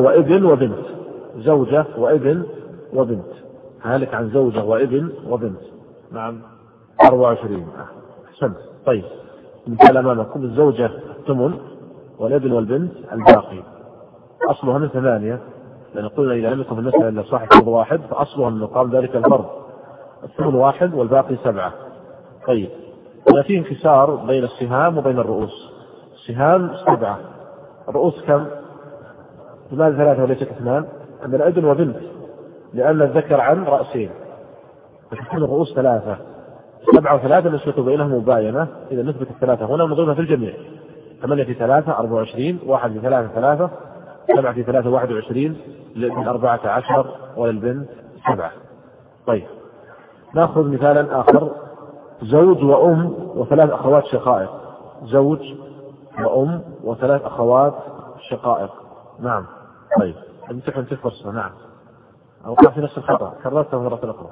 وابن وبنت. هالك عن زوجة وابن وبنت. نعم 24. أحسنت. طيب مثال أمامكم. الزوجة 8 والابن والبنت الباقي. أصلها من 8، لأن قلنا إذا لم يكن في المسألة إلا صاحب فرض واحد فأصلها من مقام ذلك الفرض. 8 1 والباقي 7. طيب هنا فيه انكسار بين السهام وبين الرؤوس. السهام 7، الرؤوس كم؟ لماذا 3 وليست 2؟ أن الابن وبنت، لأن الذكر عن رأسين، فتكون الرؤوس 3. 7 و3 نسبة بينهم مباينة. إذا نثبت 3 هنا ونضربها في الجميع. 8 في 3 24، 1 في 3 3، 7 في 3 21، للابن 14 وللبنت 7. طيب نأخذ مثالا آخر. زوج وأم و3 أخوات شقائق. نعم. طيب امتحن في فرصة. نعم أوقع في نفس الخطأ، كررتها مرة أخرى.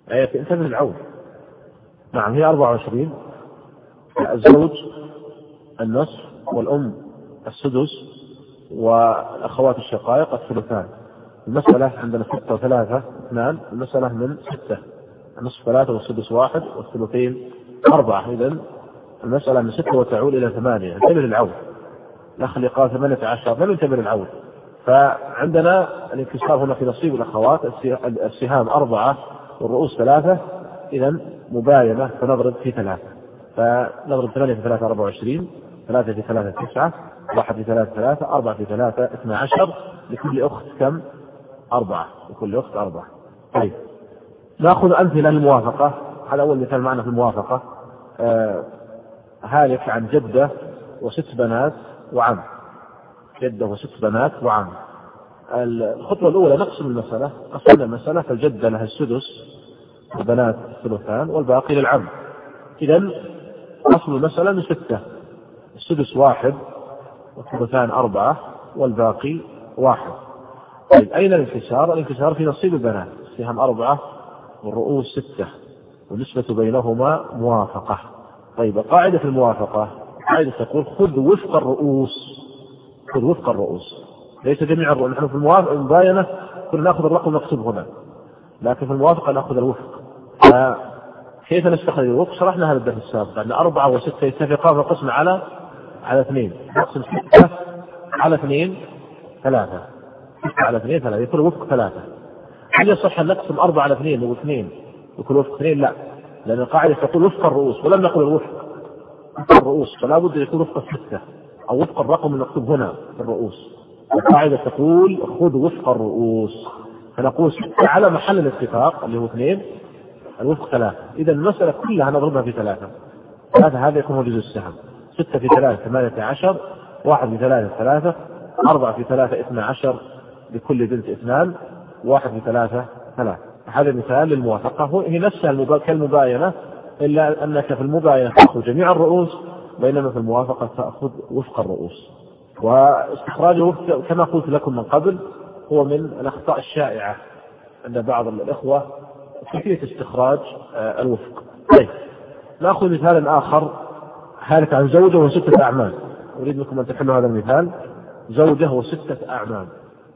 انتبه العون. نعم هي 24. الزوج النصف، والأم السدس، والأخوات الشقائق الثلثان. المسألة عندنا 6 و3 2، المسألة من 6، النصف 3 والسدس 1 والثلثين 4. إذن المسألة من 6 وتعود إلى 8. انتبه للعود، الأخ اللي قال 18 لم ينتبه للعود. فعندنا الانكسار هنا في نصيب الأخوات، السهام 4 والرؤوس 3، إذن مباينة، فنضرب في 3. فنضرب 8 في 3 24، 3 في 3 9، 1 في 3 3، 4 في 3 12. لكل أخت كم؟ 4. لكل أخت 4. طيب نأخذ أمثلة للموافقة. هذا أول مثال معنا في الموافقة. هالك عن جدة و6 بنات وعم. جدة و6 بنات وعم. الخطوة الأولى نقسم المسألة. قسمنا المسألة، فالجدة لها السدس، البنات الثلثان، والباقي للعم. إذن أصل المسألة من 6، السدس 1 والثلثان 4 والباقي 1. طيب أين الانكسار؟ الانكسار في نصيب البنات، السهام 4 والرؤوس 6، والنسبة بينهما موافقة. طيب قاعدة الموافقة قاعدة تقول خذ وفق الرؤوس. خذ وفق الرؤوس، ليس جميع الرؤوس. نحن في المباينة كنا نأخذ الرقم المكتوب هنا، لكن في الموافقة نأخذ الوفق. كيف نستخرج الوفق؟ شرحنا هذا الدرس السابق أن 4 و6 يتفقان وقسم على 2. نقسم 6 على 2 3، 6 على 2 3، يكون الوفق 3. هل يصح أن نقسم 4 على 2 و2 يكون وفق 2؟ لا، لأن القاعدة تقول وفق الرؤوس ولم نقل الوفق. وفق الرؤوس فلا بد يكون وفق 6 أو وفق الرقم المكتوب هنا في الرؤوس. القاعدة تقول خذ وفق الرؤوس، فنقول 6 على محل الاتفاق اللي هو 2، الوفق 3. إذا المسألة كلها نضربها في 3. هذا يكون هو جزء السهم. 6 في 3 18، 1 في 3 3، 4 في 3 12، لكل بنت 2، 1 في 3 3. هذا مثال للموافقة، هي نفسها كالمباينة، إلا أنك في المباينة تأخذ جميع الرؤوس، بينما في الموافقة تأخذ وفق الرؤوس. واستخراج الوفق كما قلت لكم من قبل هو من الأخطاء الشائعة عند بعض الإخوة، كيفية استخراج الوفق. طيب نأخذ مثالا آخر. هالك عن زوجة و6 أعمام. أريد منكم أن تحلوا هذا المثال. زوجة و6 أعمام،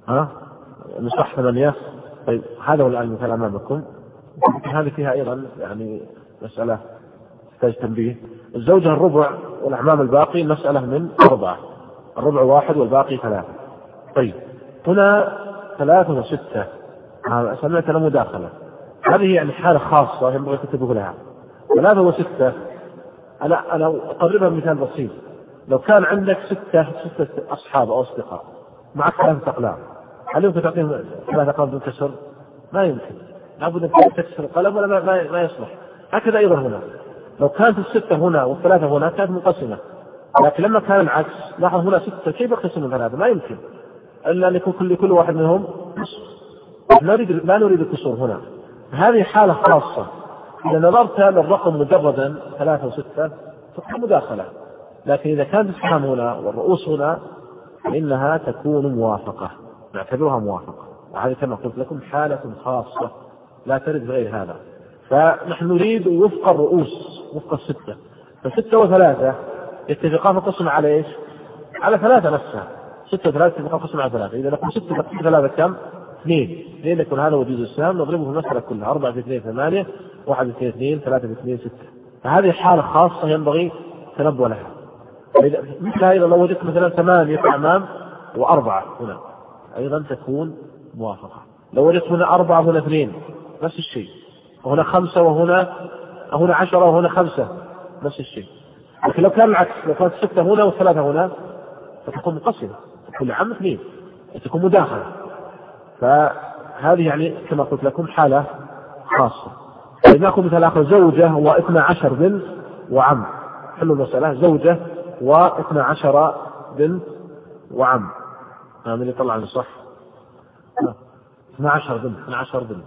نصح 8. طيب هذا هو الآن المثال أمامكم. هذه فيها أيضا يعني مسألة تحتاج تنبيه. الزوجة الربع والأعمام الباقي مسألة من 4، الربع 1 والباقي 3. طيب هنا 3 و6 سمعت أنا مداخلة، هذه يعني حالة خاصة ينبغي تنتبهوا لها. 3 و6 أنا أقربها مثال بسيط. لو كان عندك 6 أصحاب أو أصدقاء معك 3 أقلام، هل يمكن تعطيهم 3 أقلام بدون كسر؟ ما يمكن، لابد أن تكسر القلم ولا ما يصلح. هكذا أيضا هنا، لو كانت 6 هنا و3 هنا كانت منقسمة، لكن لما كان العكس لاحظ هنا 6 كيف يقسم 3؟ ما يمكن، إلا أن يكون كل واحد منهم نصف. لا نريد الكسور هنا. هذه حالة خاصة. إذا نظرت للرقم مجردا 3 و6 تكون مداخلة، لكن إذا كانت السهام هنا والرؤوس هنا فإنها تكون موافقة، نعتبرها موافقة. وهذه كما قلت لكم حالة خاصة لا ترد غير هذا. فنحن نريد وفق الرؤوس، وفق 6. ف6 و3 يتفقان القسم على إيش؟ على 3 نفسها. 6 و3 يتفقان القسم على 3. إذا نقول 6 في 3 كم؟ 2 يكون هذا وجوز السهم، نضربه في المسألة كلها. 4 في 2 8، 1 في 2 2، 3 في 2 6. فهذه حالة خاصة ينبغي تنبه لها. مثلها أيضا لو وجدت مثلا 8 أعمام و4 هنا أيضا تكون موافقة. لو وجدت هنا 4 هنا 2 نفس الشيء، وهنا 5 وهنا 10 وهنا 5 نفس الشيء. لكن لو كان العكس، لو كانت 6 هنا و3 هنا فتكون مقسمة، تكون عام 2، تكون مداخلة. فهذه يعني كما قلت لكم حالة خاصة. إذا نأخذ مثال آخر، زوجة و12 بنت وعم. حلو المسألة، زوجة و12 بنت وعم. من اللي طلع عن الصح؟ 12 بنت.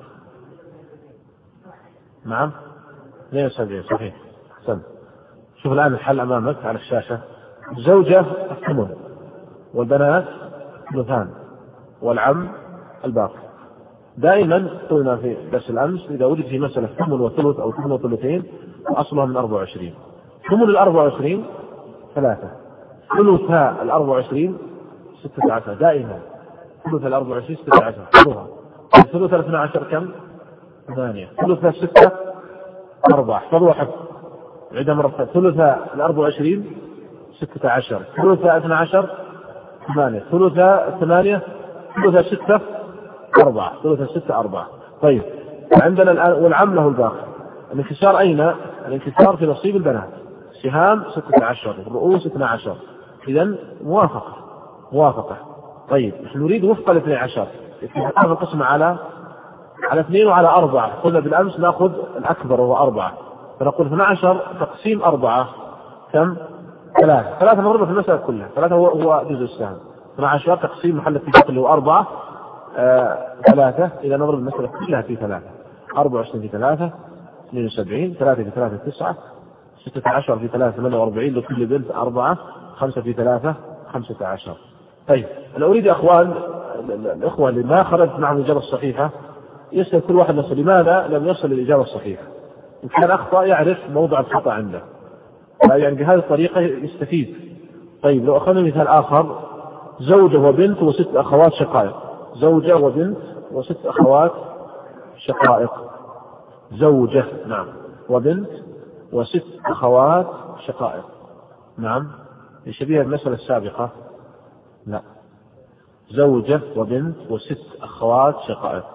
نعم 72 صحيح. أحسن. شوف الآن الحل أمامك على الشاشة. الزوجة 8 والبنات 2 والعم الباقي. دائما قلنا في درس الأمس إذا وجد في مسألة 8 وثلث أو 8 وثلثين أصلها من 24. 8 ال 24 3، ثلث 24 16 دائما. ثلث 24 16 خذوها. ثلث 12 كم؟ 8. ثلث 6 4. احفظوا حفظ عدة مرة. ثلث 24 16. ثلث 12 8. ثلث 8. ثلث 6 4. ثلث 6 4. طيب عندنا الآن والعم له الباقي. الانكسار أين؟ الانكسار في نصيب البنات. سهام 16 الرؤوس 12. إذن موافقة. طيب نحن نريد وفق 12. نأخذ القسم على 2 وعلى 4. قلنا بالأمس نأخذ الأكبر وهو 4. فنقول 12 تقسيم 4 كم؟ 3 نضربه في المسألة كلها. 3 هو جزء السهم. 12 تقسيم محل الاتفاق اللي هو 4 3. إذا نضرب المسألة كلها في 3. 24 في 3 72. 3 في 3 9. 16 في 3 48 لكل بنت 4. 5 في 3 15. طيب أنا أريد أخوان الإخوة اللي ما خرجت معهم الإجابة الصحيحة يسأل كل واحد نفسه لماذا لم يصل للإجابة الصحيحة. إن كان أخطأ يعرف موضع الخطأ عنده، يعني بهذه الطريقة يستفيد. طيب لو أخذنا مثال آخر، زوجة وبنت و6 أخوات شقائق. زوجة وبنت و6 أخوات شقائق. زوجة نعم وبنت و6 أخوات شقائق. نعم يشبه المسألة السابقة. لا زوجة وبنت و6 أخوات شقائق.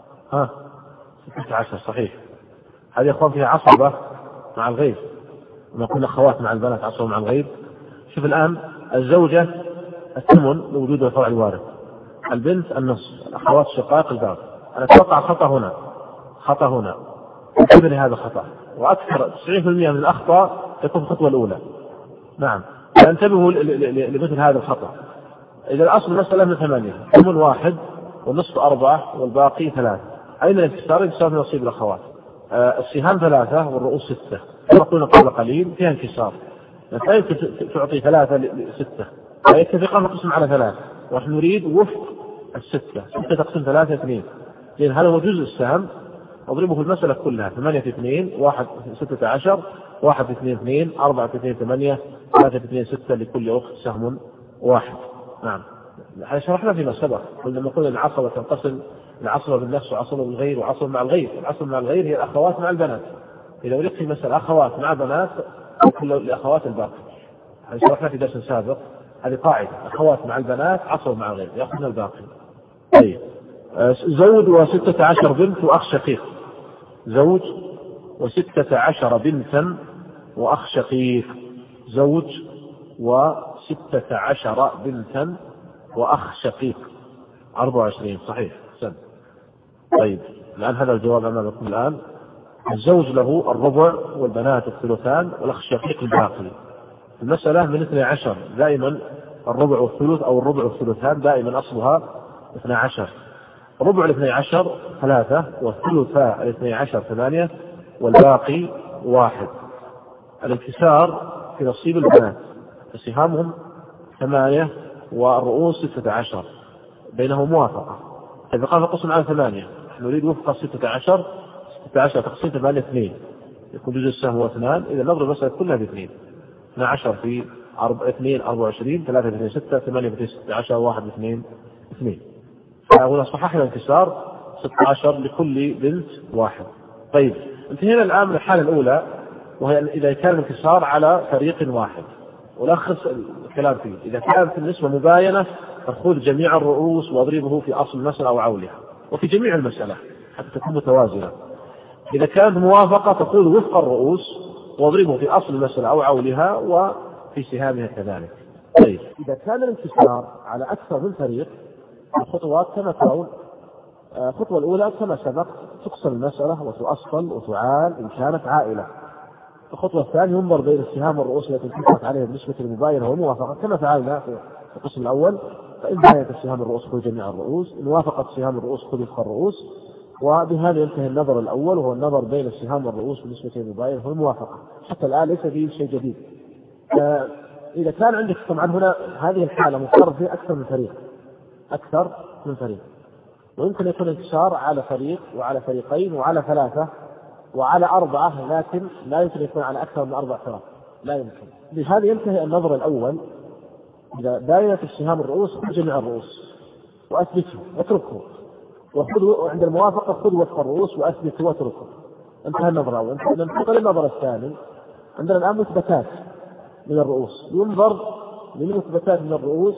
16 صحيح. هذه أخوان فيها عصبة مع الغيب، وما كنا أخوات مع البنات عصبة مع الغيب. شوف الآن الزوجة الثمن لوجود الفرع الوارث، البنت النصف، الأخوات الشقائق الباقي. أنا أتوقع خطأ هنا انتبه هذا خطأ، وأكثر 90% من الأخطاء تكون في الخطوة الأولى. نعم فانتبهوا لمثل هذا الخطأ. إذا الأصل المسألة من 8 ثمن 1 والنصف 4 والباقي 3. أين الانكسار؟ انكسار في نصيب الأخوات. السهام 3 والرؤوس 6 كما قلنا قبل قليل فيها انكسار. لا يمكن تعطي 3 ل6 لا يتفقان نقسم على 3 ونحن نريد وفق 6 تقسم 3 2. لأن هذا هو جزء السهم. أضربه في المسألة كلها 8 في 2 1 16 1 في 2 2 4 في 2 8 3 في 2 6 لكل أخت سهم 1. نعم هذا شرحنا فيما سبق. لما قلنا العصبة تنقسم العصبة بالنفس وعصبة بالغير وعصبة مع الغير. العصبة مع الغير هي الأخوات مع البنات. إذا أريد في مسألة أخوات مع بنات كل الأخوات الباقي. هذا شرحنا في درس سابق. هذه قاعدة أخوات مع البنات عصبة مع الغير يأخذنا الباقي. طيب زوج و16 بنت وأخ شقيق. زوج و16 بنتا وأخ شقيق. زوج و16 بنتا وأخ شقيق 24 صحيح. سن. طيب الآن هذا الجواب أمامكم الآن. الزوج له الربع والبنات الثلثان والأخ الشقيق الباقي. المسألة من 12 دائما الربع والثلث أو الربع والثلثان دائما أصلها 12. ربع 12 3 والثلثاء 12 8 والباقي 1. الانكسار في نصيب البنات فسهامهم 8 والرؤوس 16 بينهم موافقة. إذا قام القسم على 8 نريد وفق 16 تقسيم 8 2 يكون جزء السهم هو 2. إذا نضرب المسألة كلها ب 2. 12 في 2 24 3 في 2 6 8 في 2 16 1 في 2 2. فهنا صححنا الانكسار 16 لكل بنت 1. طيب انتهينا الآن من الحالة الأولى وهي إذا كان الانكسار على فريق واحد. ولخص الكلام فيه إذا كانت النسبة مباينة فخذ جميع الرؤوس واضربه في أصل المسألة أو عولها وفي جميع المسألة حتى تكون متوازنة. إذا كانت موافقة تقول وفق الرؤوس واضربه في أصل المسألة أو عولها وفي سهامها كذلك. طيب إذا كان الانكسار على أكثر من فريق الخطوات كما ترون. الخطوة الأولى كما سبق تقسم المسألة وتؤصل وتعال إن كانت عائلة. الخطوة الثانية ينظر بين السهام والرؤوس التي انتهت عليها بالنسبة المباينة والموافقة كما فعلنا في القسم الأول. فإن باينت السهام الرؤوس خذ جميع الرؤوس، إن وافقت سهام الرؤوس خذ وفق الرؤوس. وبهذا ينتهي النظر الأول وهو النظر بين السهام والرؤوس بالنسبة للمباينة والموافقة. حتى الآن ليس فيه شيء جديد. إذا كان عندك طبعا هنا هذه الحالة مفترض فيها أكثر من فريق ويمكن يكون انتشار على فريق وعلى فريقين وعلى 3 وعلى 4 لكن لا يمكن يكون على أكثر من 4 فرق لا يمكن. لهذا ينتهي النظر الأول إذا باينت السهام الرؤوس خذ جميع الرؤوس وأثبته واتركه، وخذ عند الموافقة خذ وفق الرؤوس وأثبته واتركه. انتهى النظر الأول. ننتقل للنظر الثاني. عندنا الآن مثبتات من الرؤوس، ينظر للمثبتات من الرؤوس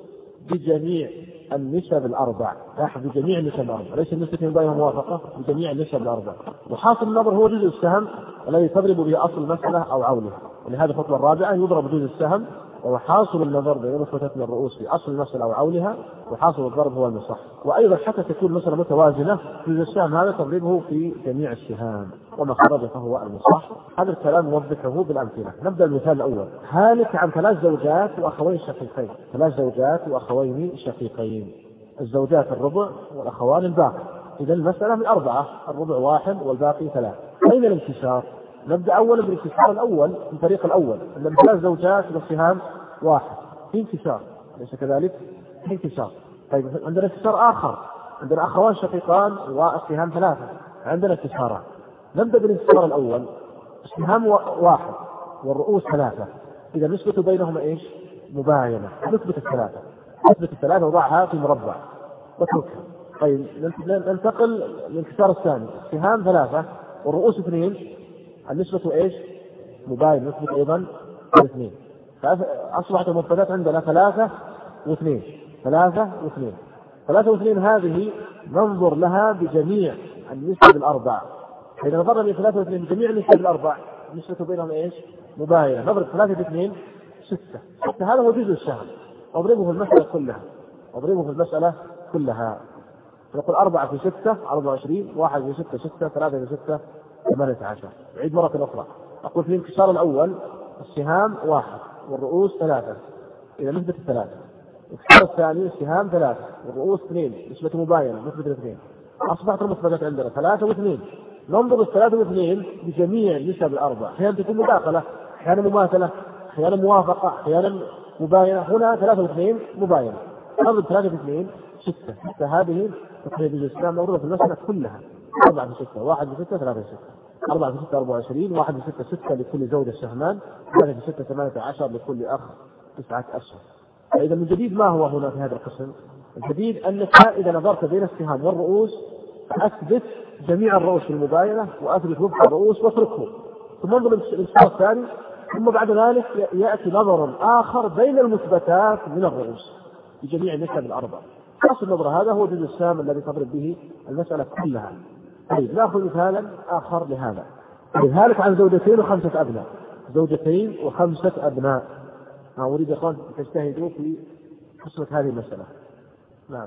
بجميع النسب الأربع. لاحظ بجميع النسب الأربع، ليس النسبة بينها موافقة، بجميع النسب الأربع. وحاصل النظر هو جزء السهم الذي تضرب به أصل المسألة أو عولها، ولهذا الخطوة الرابعة يضرب جزء السهم، وهو حاصل النظر بين مثبتات من الرؤوس في أصل المسألة أو عولها، وحاصل الضرب هو المصح. وأيضا حتى تكون المسألة متوازنة جزء السهم هذا تضربه في جميع السهام، وما خرج فهو المصح. هذا الكلام نوضحه بالأمثلة. نبدأ المثال الأول. هالك عن 3 زوجات وأخوين شقيقين. 3 زوجات وأخوين شقيقين. الزوجات الربع والأخوان الباقي. إذا المسألة من 4، الربع 1 والباقي 3. أين الانكسار؟ نبدأ أولا بالانكسار الأول من الفريق الأول. عندنا 3 زوجات والسهام 1، في انكسار، ليس كذلك؟ في انكسار. طيب عندنا انكسار آخر، عندنا أخوان شقيقان والسهام 3، عندنا انكسارات. نبدأ بالانكسار الأول. السهام 1 والرؤوس 3، إذا نسبة بينهما إيش؟ مباينة. نثبت الثلاثة، نثبت الثلاثة وضعها في مربع واتركها. طيب ننتقل للانكسار الثاني. السهام 3 والرؤوس 2، النسبة إيش؟ مباينة، نثبت أيضا 2. فأصبحت المثبتات عندنا 3 و2، 3 و2. 3 و2 هذه ننظر لها بجميع النسب الأربع. إذا نظرنا من 3 و2 بجميع النسب الأربع، النسبة بينهم إيش؟ مباينة. نضرب 3 في 2 6. هذا هو جزء السهم. أضربه في المسألة كلها، أضربه في المسألة كلها. نقول 4 في 6 24، 1 في 6 6، 3 في 6 18. أعيد مرة أخرى. أقول في الانكسار الأول السهام 1 والرؤوس 3، إذا نسبة 3. الانكسار الثاني السهام 3 والرؤوس 2، نسبة مباينة، نسبة 2. أصبحت المثبتات عندنا 3 و2. ننظر الثلاثة واثنين بجميع النسب الأربع، أحيانا تكون مداخلة، أحيانا مماثلة، أحيانا موافقة، أحيانا مباينة. هنا 3 واثنين مباينة. نضرب 3 في 2 6. هذه تقريبا الإسلام نضرب في المسألة كلها. 4 في 6 1 في 6 3 في 6، 4 في 6 24، 1 في 6 6 لكل زوجة سهمان، 3 في 6 18 لكل أخ 9 أسهم. فإذا من جديد ما هو هنا في هذا القسم؟ الجديد أنك إذا نظرت بين السهام والرؤوس فأثبت جميع الرؤوس في المباينة وأثبت وفق الرؤوس واتركه، ثم انظر الانكسار الثاني، ثم بعد ذلك يأتي نظر آخر بين المثبتات من الرؤوس بجميع النسب الأربع. أصل النظر هذا هو جزء السهم الذي تضرب به المسألة كلها. طيب نأخذ مثالا آخر لهذا. هالك عن 2 و5 أبناء. 2 و5 أبناء. أريد يا أخوان تجتهدوا في قسمة هذه المسألة. نعم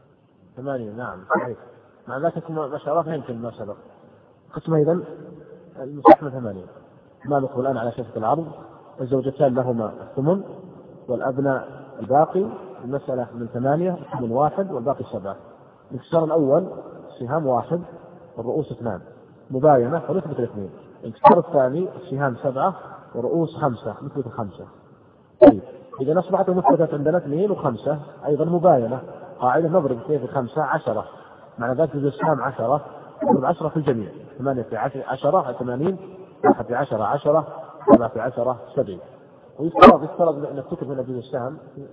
8. نعم صحيح. مع ذلك ما شاء الله يمكن ما سبق قسمة. إذن المساحة 8. ما ندخل الآن على شاشة العرض. الزوجتان لهما 8 والأبناء الباقي. المسألة من 8 من 1 والباقي 7. الانكسار الأول السهام 1 والرؤوس 2 مباينة فنثبت 2. الانكسار الثاني السهام 7 والرؤوس 5 نثبت 5. طيب إذا أصبحت المثبتات عندنا 2 و5 أيضا مباينة. قاعدة نضرب 2 في 5 10. معنى ذلك السهام 10 نضرب 10 في الجميع. 8 في 10 80، 1 في 10 10، 7 في 10 70. ويفترض أن تكتب هنا جزء السهم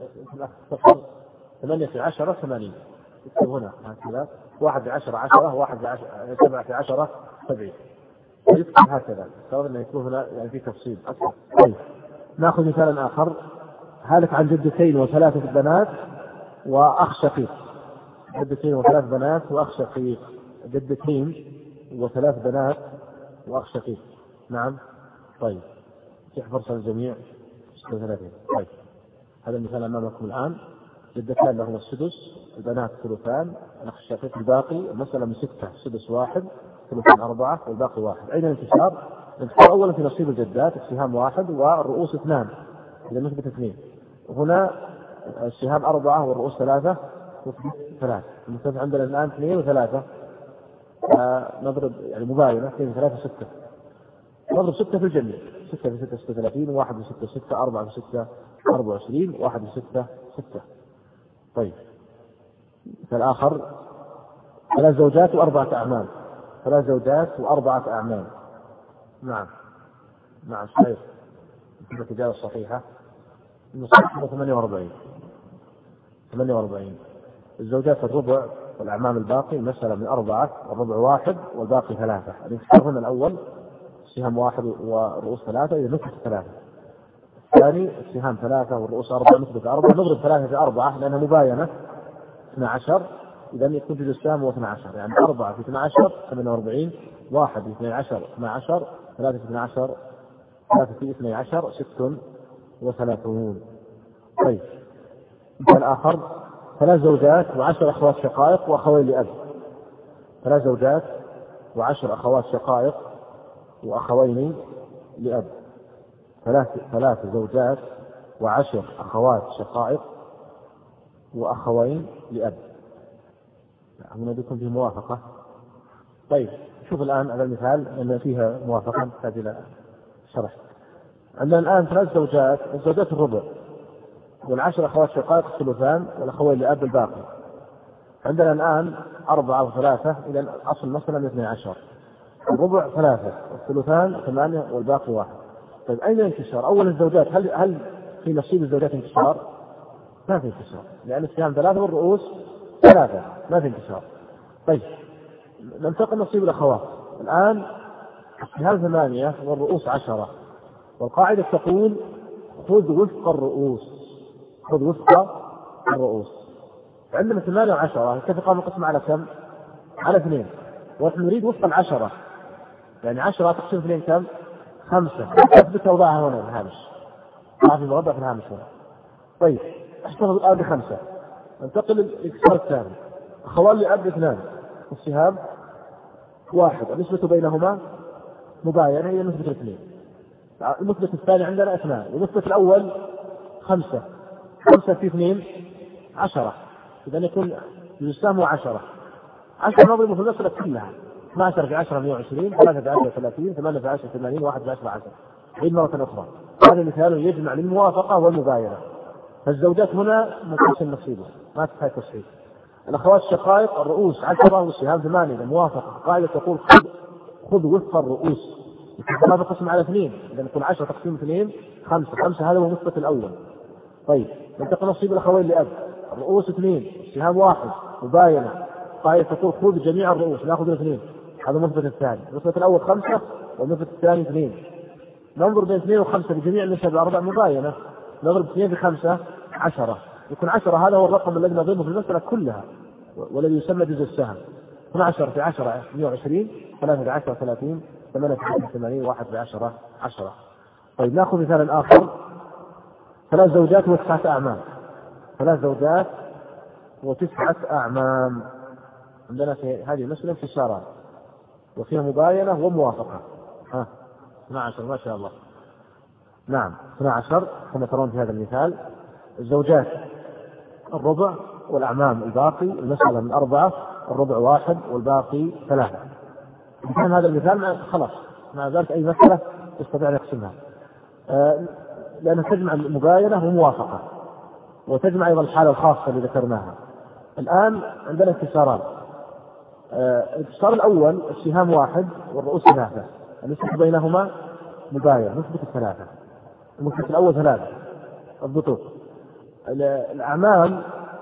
8 في 10 80. يكتب هنا هكذا 1 في 10 10، 1 في 10 7 في 10 70. ويكتب هكذا. افترض أن يكون هنا يعني في تفصيل أكثر. طيب نأخذ مثالا آخر. هالك عن 2 و3 بنات وأخ شقيق. 2 و3 بنات وأخ شقيق. 2 و3 بنات وأخ شقيق. نعم. طيب تحفظ فرصة الجميع 36. طيب هذا المثال أمامكم الآن. 2 لهم السدس، البنات ثلثان، الأخ الشقيق الباقي. المسألة من 6 سدس 1 ثلثان 4 والباقي 1. أين الانكسار؟ الانكسار أولا في نصيب الجدات السهام 1 والرؤوس 2 إذا نثبت 2. هنا السهام 4 والرؤوس 3 نثبت 3. المثبت عندنا الآن 2 و3 نضرب يعني مباينة 2 3 6. نضرب 6 في الجميع. 6 في 6 36، 1 في 6 6، 4 في 6 24، 1 في 6 6. طيب مثال آخر. 3 زوجات و4 أعمام. 3 زوجات و4 أعمام. نعم نعم صحيح. الإجابة الصحيحة. النصف 48. الزوجات الربع والأعمام الباقي المسألة من 4 والربع 1 والباقي 3. الانكسار هنا الأول سهام 1 ورؤوس 3 إذا نثبت 3. الثاني السهام 3 والرؤوس 4 نثبت 4. نضرب 3 في 4 لأنها مباينة 12، إذا يكون جزء السهم هو 12، يعني 4 في 12 48، 1 في 12 12، 3 في 12 3 في 12 36. طيب مثال آخر 3 زوجات و10 أخوات شقائق وأخوين لأب. 3 زوجات و10 أخوات شقائق وأخوين لأب. 3 زوجات و10 أخوات شقائق وأخوين لأب. هنا بيكون فيه موافقة. طيب شوف الآن هذا المثال أن فيها موافقة تحتاج إلى شرح. عندنا الآن 3 زوجات، الزوجات الربع وال10 أخوات شقائق الثلثان والأخوين لأب الباقي. عندنا الآن 4 و3، إذا أصل المسألة من 12. الربع 3 والثلثان 8 والباقي 1. طيب أين الانكسار؟ أول الزوجات هل في نصيب الزوجات انكسار؟ ما في انكسار، لأن السهام 3 والرؤوس 3، ما في انكسار. طيب ننتقل نصيب الأخوات. الآن السهام 8 والرؤوس 10، والقاعدة تقول خذ وفق الرؤوس. عندنا 8 و10 اتفقا نقسم على كم؟ على 2، ونحن نريد وفق 10، يعني 10 تقسم 2 كم؟ 5. اثبتها وضعها هنا الهامش، ما في مربع في الهامش هنا. طيب احتفظ الآن ب5. ننتقل للإكسار الثاني. أخوان لأب 2 والسهام 1، النسبة بينهما مباينة هي نسبة 2. المثبت الثاني عندنا 2، المثبت الأول 5 في 2 10، إذا يكون السهم 10 نضرب في المسألة كلها. 12 في 10 120، 3 في 10 30، 8 في 10 80، 1 في 10 10. عيد مرة أخرى. هذا مثال يجمع للموافقة والمباينة. فالزوجات هنا منقسم نصيبه، ما تحتاج تصحيح. الأخوات الشقائق الرؤوس 10 والسهام 8، موافقة. قاعدة تقول خذ وفق الرؤوس. هذا قسم على 2، إذا يكون 10 تقسيم 2 5. هذا هو المثبت الأول. طيب ننتقل نصيب الأخوين لأب. الرؤوس 2 السهام 1 مباينة. قاعدة تقول خذ جميع الرؤوس، نأخذ 2. هذا المثبت الثاني. المثبت الأول 5 والمثبت الثاني 2. ننظر بين 2 و5 بجميع النسب الأربع مباينة. نضرب 2 في 5 10، يكون 10 هذا هو الرقم الذي نضربه في المسألة كلها والذي يسمى جزء السهم. 12 في 10 120، 3 في 10 30، 8 في 10 80، 1 في 10 10. طيب نأخذ مثال آخر. 3 زوجات و9 أعمام. 3 زوجات و9 أعمام. عندنا في هذه المسألة انتشارات وفيها مباينة وموافقة. 12 ما شاء الله. نعم 12 كما ترون في هذا المثال. الزوجات الربع والأعمام الباقي، المسألة من 4، الربع 1 والباقي 3. كان هذا المثال خلاص، مع ذلك أي مسألة تستطيع أن يقسمها، لأنها تجمع المباينة وموافقة، وتجمع أيضا الحالة الخاصة اللي ذكرناها. الآن عندنا انكسارات. الانكسار الأول السهام 1 والرؤوس 3، النسبة بينهما مباينة، نسبة 3. المثبت الأول 3 الضبط. الأعمام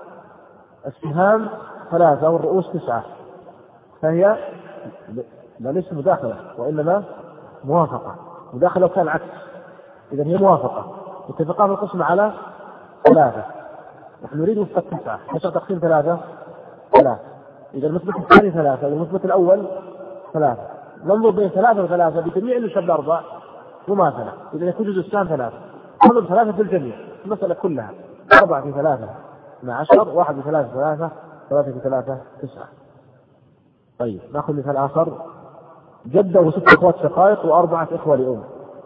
السهام 3 والرؤوس 9، فهي ليس مداخلة وإنما موافقة. مداخلة كان عكس، إذا هي موافقة. اتفقا في القسم على 3. نحن نريد وفق 9. 9 تقسيم 3 3. إذا المثبت الثاني 3 والمثبت الأول 3. ننظر بين 3 و3 بجميع النسب الأربع مماثلة، إذا يكون جزء السهم 3. نضرب 3 في الجميع المسألة كلها. 4 في 3 12، 1 في 3 3، 3 في 3 9. طيب نأخذ مثال آخر. جدة و6 أخوات شقائق و4 إخوة لأم.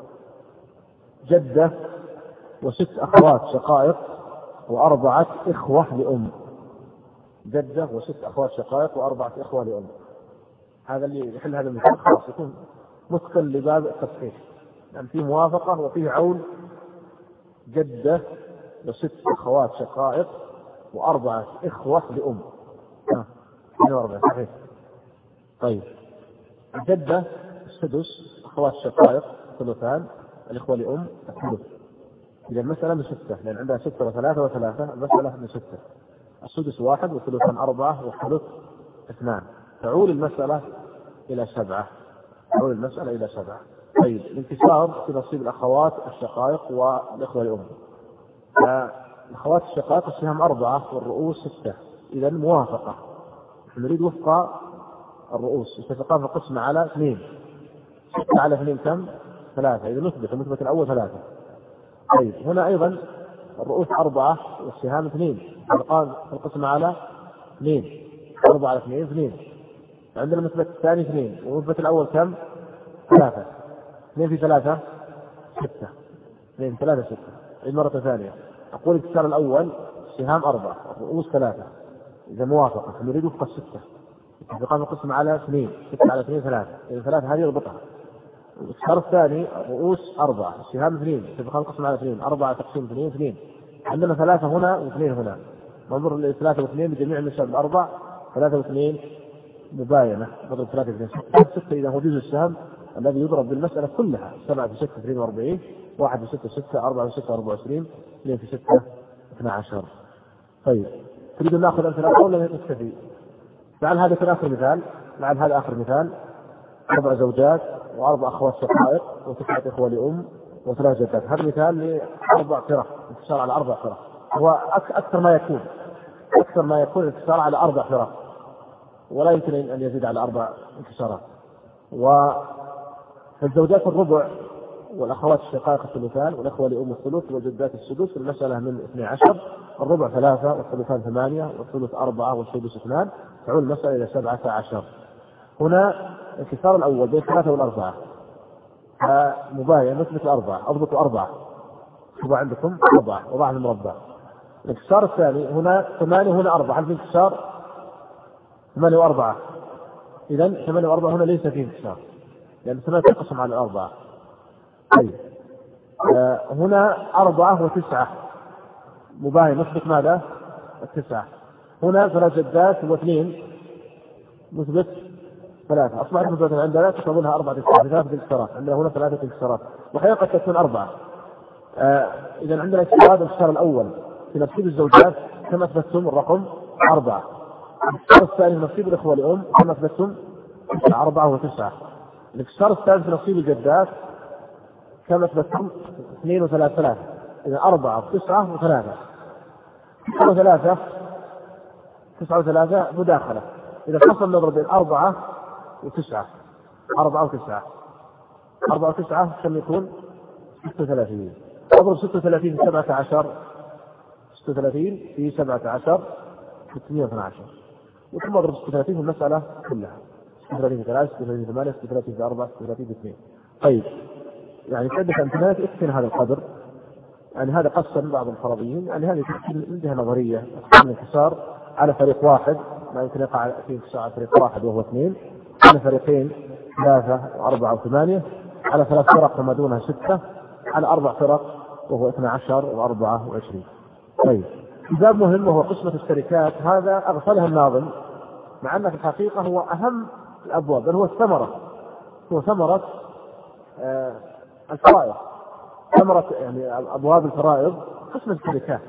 جدة و6 أخوات شقائق و4 إخوة لأم. جدة و6 أخوات شقائق و4 إخوة لأم. هذا اللي يحل هذا المثال خلاص يكون متقن لباب التصحيح، يعني فيه موافقة وفيه عون. جدة و6 أخوات شقائق و4 إخوة لأم. 42 صحيح. طيب الجدة السدس، أخوات شقائق ثلثان، الإخوة لأم الثلث. إذا المسألة من 6 لأن عندها 6 و3 و3 المسألة من 6. السدس 1 والثلثان 4 والثلث 2. تعول المسألة إلى 7. تعول المسألة إلى 7. طيب الانكسار في نصيب الأخوات الشقائق والإخوة الأم. الأخوات الشقائق السهام 4 والرؤوس 6. إذا موافقة. نريد وفق الرؤوس اتفقان في القسمة على 2. 6 على 2 كم؟ 3. إذا نثبت الأول 3. طيب هنا أيضا الرؤوس 4 والسهام 2. اتفقان في القسمة على 2. 4 على 2 2. عندنا المثبت الثاني 2 والمثبت الأول كم؟ 3. 2 في 3 6. 2 في 3 6. مرة ثانية أقول الكسار الأول سهام 4 الرؤوس 3. إذا موافقة نريد وفق 6. اتفقان القسم على 2. 6 على 2 3. إذا 3 هذه يربطها. الكسار الثاني الرؤوس 4 السهام 2. اتفقان القسم على 2. 4 تقسيم 2 2. عندنا 3 هنا و2 هنا. ننظر ل 3 و2 بجميع النسب الأربع. 3 و2 مباينة. نضرب 3 في 6. 6 إذا هو جزء السهم الذي يضرب بالمسألة كلها. 7 في 6 42. 1 في 6 6. 4 في 6 24. 2 في 6 12. طيب تريد أن نأخذ أمثلة أو لا نكتفي؟ لعل هذا كان آخر مثال. لعل هذا آخر مثال. 4 زوجات و4 أخوات شقائق و9 إخوة لأم و3 جدات. هذا مثال ل4 فرق انتصار على 4 فرق. هو أكثر ما يكون انتصار على 4 فرق ولا يمكن أن يزيد على 4 انتصارات. فالزوجات الربع والأخوات الشقائق الثلثان والأخوة لأم الثلث والجدات السدس. المسألة من 12. الربع 3 والثلثان 8 والثلث 4 والسدس 2. تعود المسألة إلى 17. هنا الانكسار الأول بين 3 والأربعة مباين مثل 4. أضبطوا 4. شوفوا عندكم 4 وضعها المربع. الانكسار الثاني هنا 8 هنا 4. هل في انكسار؟ 8 و4. إذن 8 و4 هنا ليس فيه انكسار لأن 8 تنقسم على 4. طيب هنا 4 و9 مباين مثبت ماذا؟ 9. هنا 3 جدات و2 مثبت 3. أصبحت مثبتا عندنا تكونها 4 انكسارات. 3 انكسارات عندنا هنا 3 انكسارات وحقيقة تكون 4. إذا عندنا الانكسار الأول في نصيب الزوجات كما أثبتتم الرقم 4. الانكسار الثاني في نصيب الإخوة لأم كما أثبتتم 4 و9. الانكسار الثالث في نصيب الجدات كما أثبتتم 2 و3 3. إذا 4 و9 و3. 9 و3 مداخلة. إذا حصل نضرب بين 4 و9. 4 و9 4 و9 كم يكون؟ 36. أضرب 36 في 17. 36 في 17 612. وثم أضرب 36 في المسألة كلها. 36 في 3 36 في 8 36 في 4 36 في 2. طيب يعني عدة أمثلة يكفي هذا القدر. يعني هذا قسم بعض الفرضيين. يعني هذه عندها نظرية الانكسار على فريق واحد ما يمكن يقع في انكسار على فريق واحد وهو 2. على فريقين 3 و4 و8. على 3 فرق وما دونها 6. على 4 فرق وهو 12 و24. طيب باب مهم وهو قسمة الشركات. هذا أغفلها الناظم مع أن في الحقيقة هو أهم الأبواب بل هو الثمرة. هو ثمرة الفرائض. ثمرة يعني أبواب الفرائض قسم الشركات.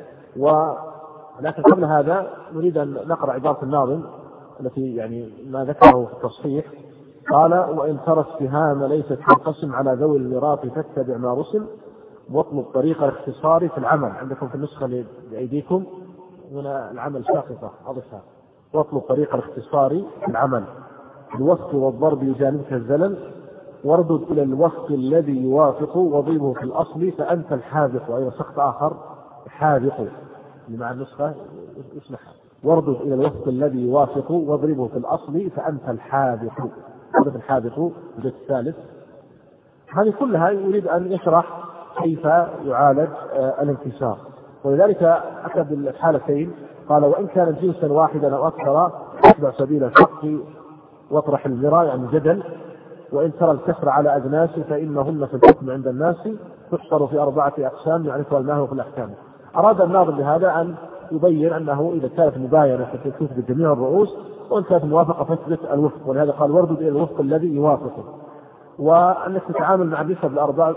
ولكن قبل هذا نريد أن نقرأ عبارة الناظم التي يعني ما ذكره في التصحيح. قال وإن ترى السهام ليست تنقسم على ذوي الميراث فاتبع ما رسم واطلب طريق الاختصار في العمل. عندكم في النسخة لأيديكم هنا العمل شاقطة أضفها. واطلب طريق الاختصار في العمل الوفق والضرب يجانبك الزلل واردد إلى الوفق الذي يوافق وضيبه في الأصل فأنت الحاذق. وأيضا سقط آخر حاذق مع النسخة اسمها واردد إلى الوفق الذي يوافق واضربه في الأصل فأنت الحاذق. هذا الحاذق الجزء الثالث. هذه كلها يريد أن يشرح كيف يعالج الانكسار. ولذلك أتى بالحالتين. قال وإن كانت جنسا واحدا أو أكثر اتبع سبيل الحق واطرح المراء يعني جدل. وإن ترى الكسر على أجناس فإنهن في الحكم عند الناس تحصر في 4 أقسام يعرفها الماهر في الأحكام. أراد الناظم بهذا أن يبين أنه إذا كانت مباينة فتثبت جميع الرؤوس وإن كانت موافقة فثبت الوفق. ولهذا قال واردد إلى الوفق الذي يوافقه. وأنك تتعامل مع النسب الأربع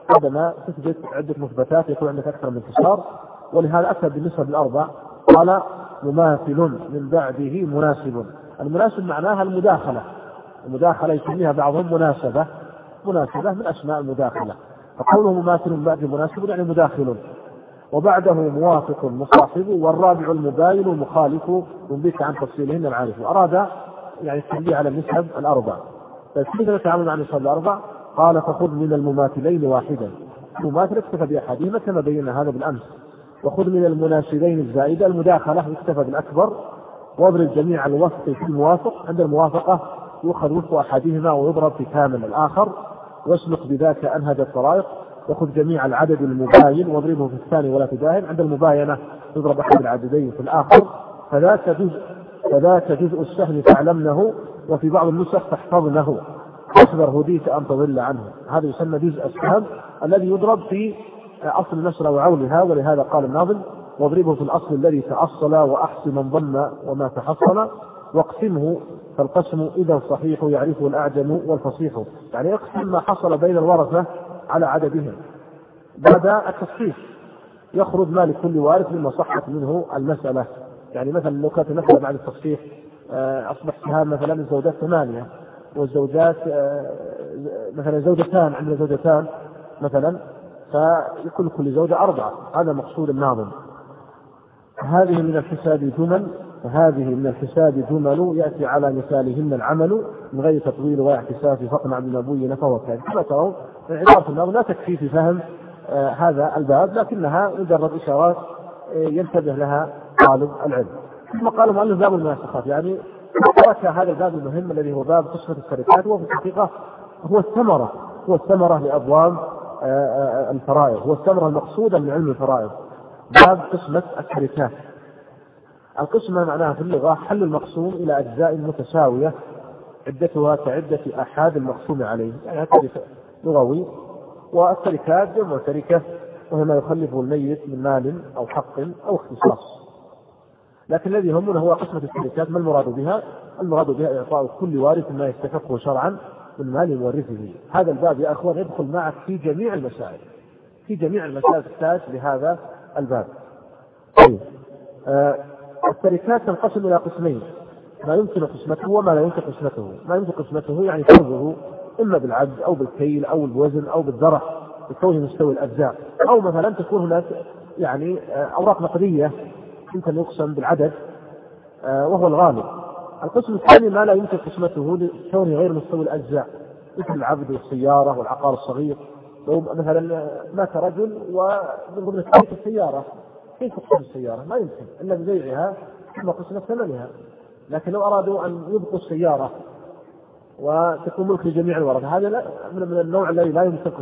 عندما تثبت عدة مثبتات يكون عندك أكثر من انتصار، ولهذا أكثر بالنسبة للأربع قال مماثل من بعده مناسب. المناسب معناها المداخلة، المداخلة يسميها بعضهم مناسبة من أسماء المداخلة، فقوله مماثل من بعده مناسب يعني مداخل. وبعده موافق مصاحب، والرابع المباين المخالف ينبيك عن تفصيلهن العارف. أراد يعني التنبيه على النسب الأربع. فكيف نتعامل مع النسب الأربع؟ قال فخذ من المماثلين واحدا، المماثل اكتفى بأحدهما كما بينا هذا بالأمس، وخذ من المناسبين الزائدة المداخلة اكتفى بالأكبر، واضرب جميع الوفق في الموافق، عند الموافقة يؤخذ وفق أحدهما ويضرب في كامل الآخر، واسلك بذاك أنهج الطرائق، وخذ جميع العدد المباين واضربه في الثاني ولا تداهن، عند المباينة يضرب أحد العددين في الآخر، فذاك جزء السهم فاعلمنه، وفي بعض النسخ تحفظنه، احذر هديت أن تضل عنه. هذا يسمى جزء السهم الذي يضرب في أصل النشرة وعولها، ولهذا قال الناظم واضربه في الأصل الذي تأصل وأحسن من ظن وما تحصل، واقسمه فالقسم إذا صحيح يعرفه الأعجم والفصيح، يعني اقسم ما حصل بين الورثة على عددهم بعد التصحيح، يخرج ما لكل وارث مما صحت منه المسألة. يعني مثلا لو كانت المسألة بعد التصحيح أصبح سهام مثلا الزوجات 8 والزوجات مثلا زوجتان، عندنا زوجتان مثلا، فيكون كل زوجة 4، هذا مقصود الناظم. هذه من الحساب جمل يأتي على مثالهن العمل من غير تطويل واعتساف، فاقنع بنبوي نفوك. يعني كما ترون عبارة الناظم لا تكفي في فهم هذا الباب، لكنها مجرد إشارات ينتبه لها طالب العلم. ثم قال مؤلف باب المناسخات، يعني ترك هذا الباب المهم الذي هو باب قسمة الشركات، وفي الحقيقة هو الثمرة لأبواب الفرائض، هو الثمرة المقصودة من علم الفرائض. باب قسمة الشركات، القسمة معناها في اللغة حل المقسوم إلى أجزاء متساوية عدتها كعدة أحاد المقسوم عليه، يعني هذا لغوي. والتركات جمع تركة، وهي ما يخلفه الميت من مال أو حق أو اختصاص. لكن الذي يهمنا هو قسمة التركات. ما المراد بها؟ المراد بها إعطاء كل وارث ما يستحقه شرعا من مال مورثه. هذا الباب يا أخوان يدخل معك في جميع المسائل تحتاج لهذا الباب. التركات تنقسم إلى قسمين، ما يمكن قسمته وما لا يمكن قسمته. ما يمكن قسمته يعني فرضه إما بالعد أو بالكيل أو بالوزن أو بالذرع بكونه مستوي الأجزاء، أو مثلا تكون هناك يعني أوراق نقدية يمكن يقسم بالعدد وهو الغالب. القسم الثاني ما لا يمكن قسمته لكونه غير مستوي الأجزاء، مثل العبد والسيارة والعقار الصغير. لو مثلا مات رجل ومن ضمن السيارة، كيف تقسم السيارة؟ ما يمكن إلا ببيعها ثم قسمة ثمنها. لكن لو أرادوا أن يبقوا السيارة وتكون ملك لجميع الورثة، هذا من النوع الذي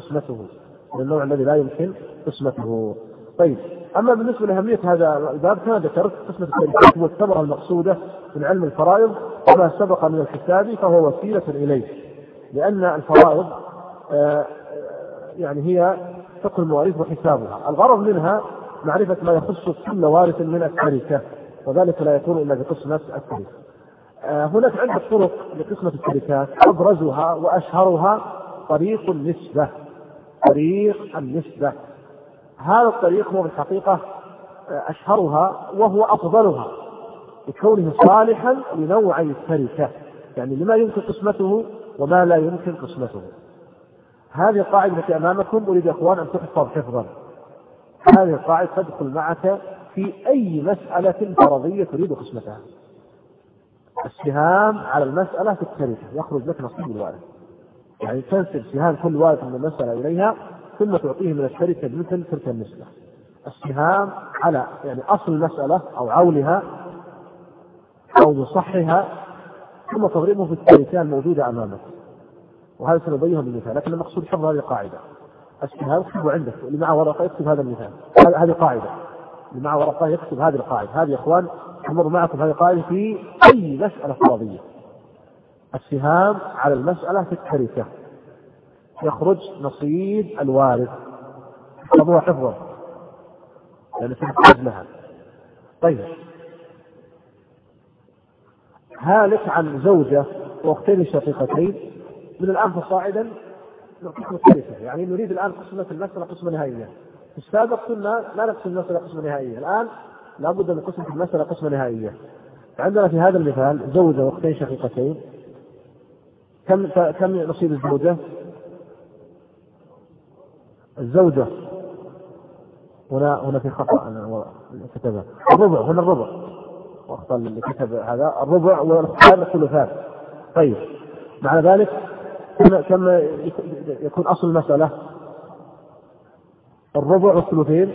لا يمكن قسمته. طيب، أما بالنسبة لأهمية هذا الباب كما ذكرت قسمة التركات هو الثمرة المقصودة من علم الفرائض، وما سبق من الحساب فهو وسيلة إليه، لأن الفرائض يعني هي فقه المواريث وحسابها. الغرض منها معرفة ما يخص كل وارث من التركة، وذلك لا يكون إلا بقسمة التركة. هناك عدة طرق لقسمة التركات، أبرزها وأشهرها طريق النسبة. هذا الطريق هو بالحقيقة أشهرها وهو أفضلها لكونه صالحا لنوعي التركة، يعني لما يمكن قسمته وما لا يمكن قسمته. هذه القاعدة التي أمامكم أريد يا أخوان أن تحفظ حفظا. هذه القاعدة تدخل معك في أي مسألة فرضية تريد قسمتها. السهام على المسألة في التركة يخرج لك نصيب الوارث، يعني تنسب سهام كل وارث من المسألة إليها ثم تعطيه من التركة مثل تلك النسبة. السهام على يعني أصل المسألة أو عولها أو مصحها، ثم تضربه في التركة الموجودة أمامك. وهذا سنبينه بالمثال، لكن المقصود حفظ هذه القاعدة. السهام اكتبوا عندك، اللي معه ورقة يكتب هذا المثال، هذه قاعدة، اللي معه ورقة يكتب هذه القاعدة. هذه يا إخوان تمر معكم هذه القاعدة في أي مسألة فرضية. السهام على المسألة في التركة يخرج نصيب الوارث، حفظوها حفظا لأن تحتاج لها. طيب، هالك عن زوجة وأختين شقيقتين من الآن فصاعدا نعطيكم التركة، يعني نريد الآن قسمة المسألة قسمة نهائية. في السابق كنا لا نقسم المسألة قسمة نهائية، الآن لابد من قسمة المسألة قسمة نهائية. عندنا في هذا المثال زوجة واختين شقيقتين، كم نصيب الزوجة؟ الزوجة هنا في خطأ أنا كتبه الربع، هنا الربع واخطأ اللي كتب هذا الربع والأختان الثلثان. طيب مع ذلك كم يكون أصل المسألة؟ الربع والثلثين.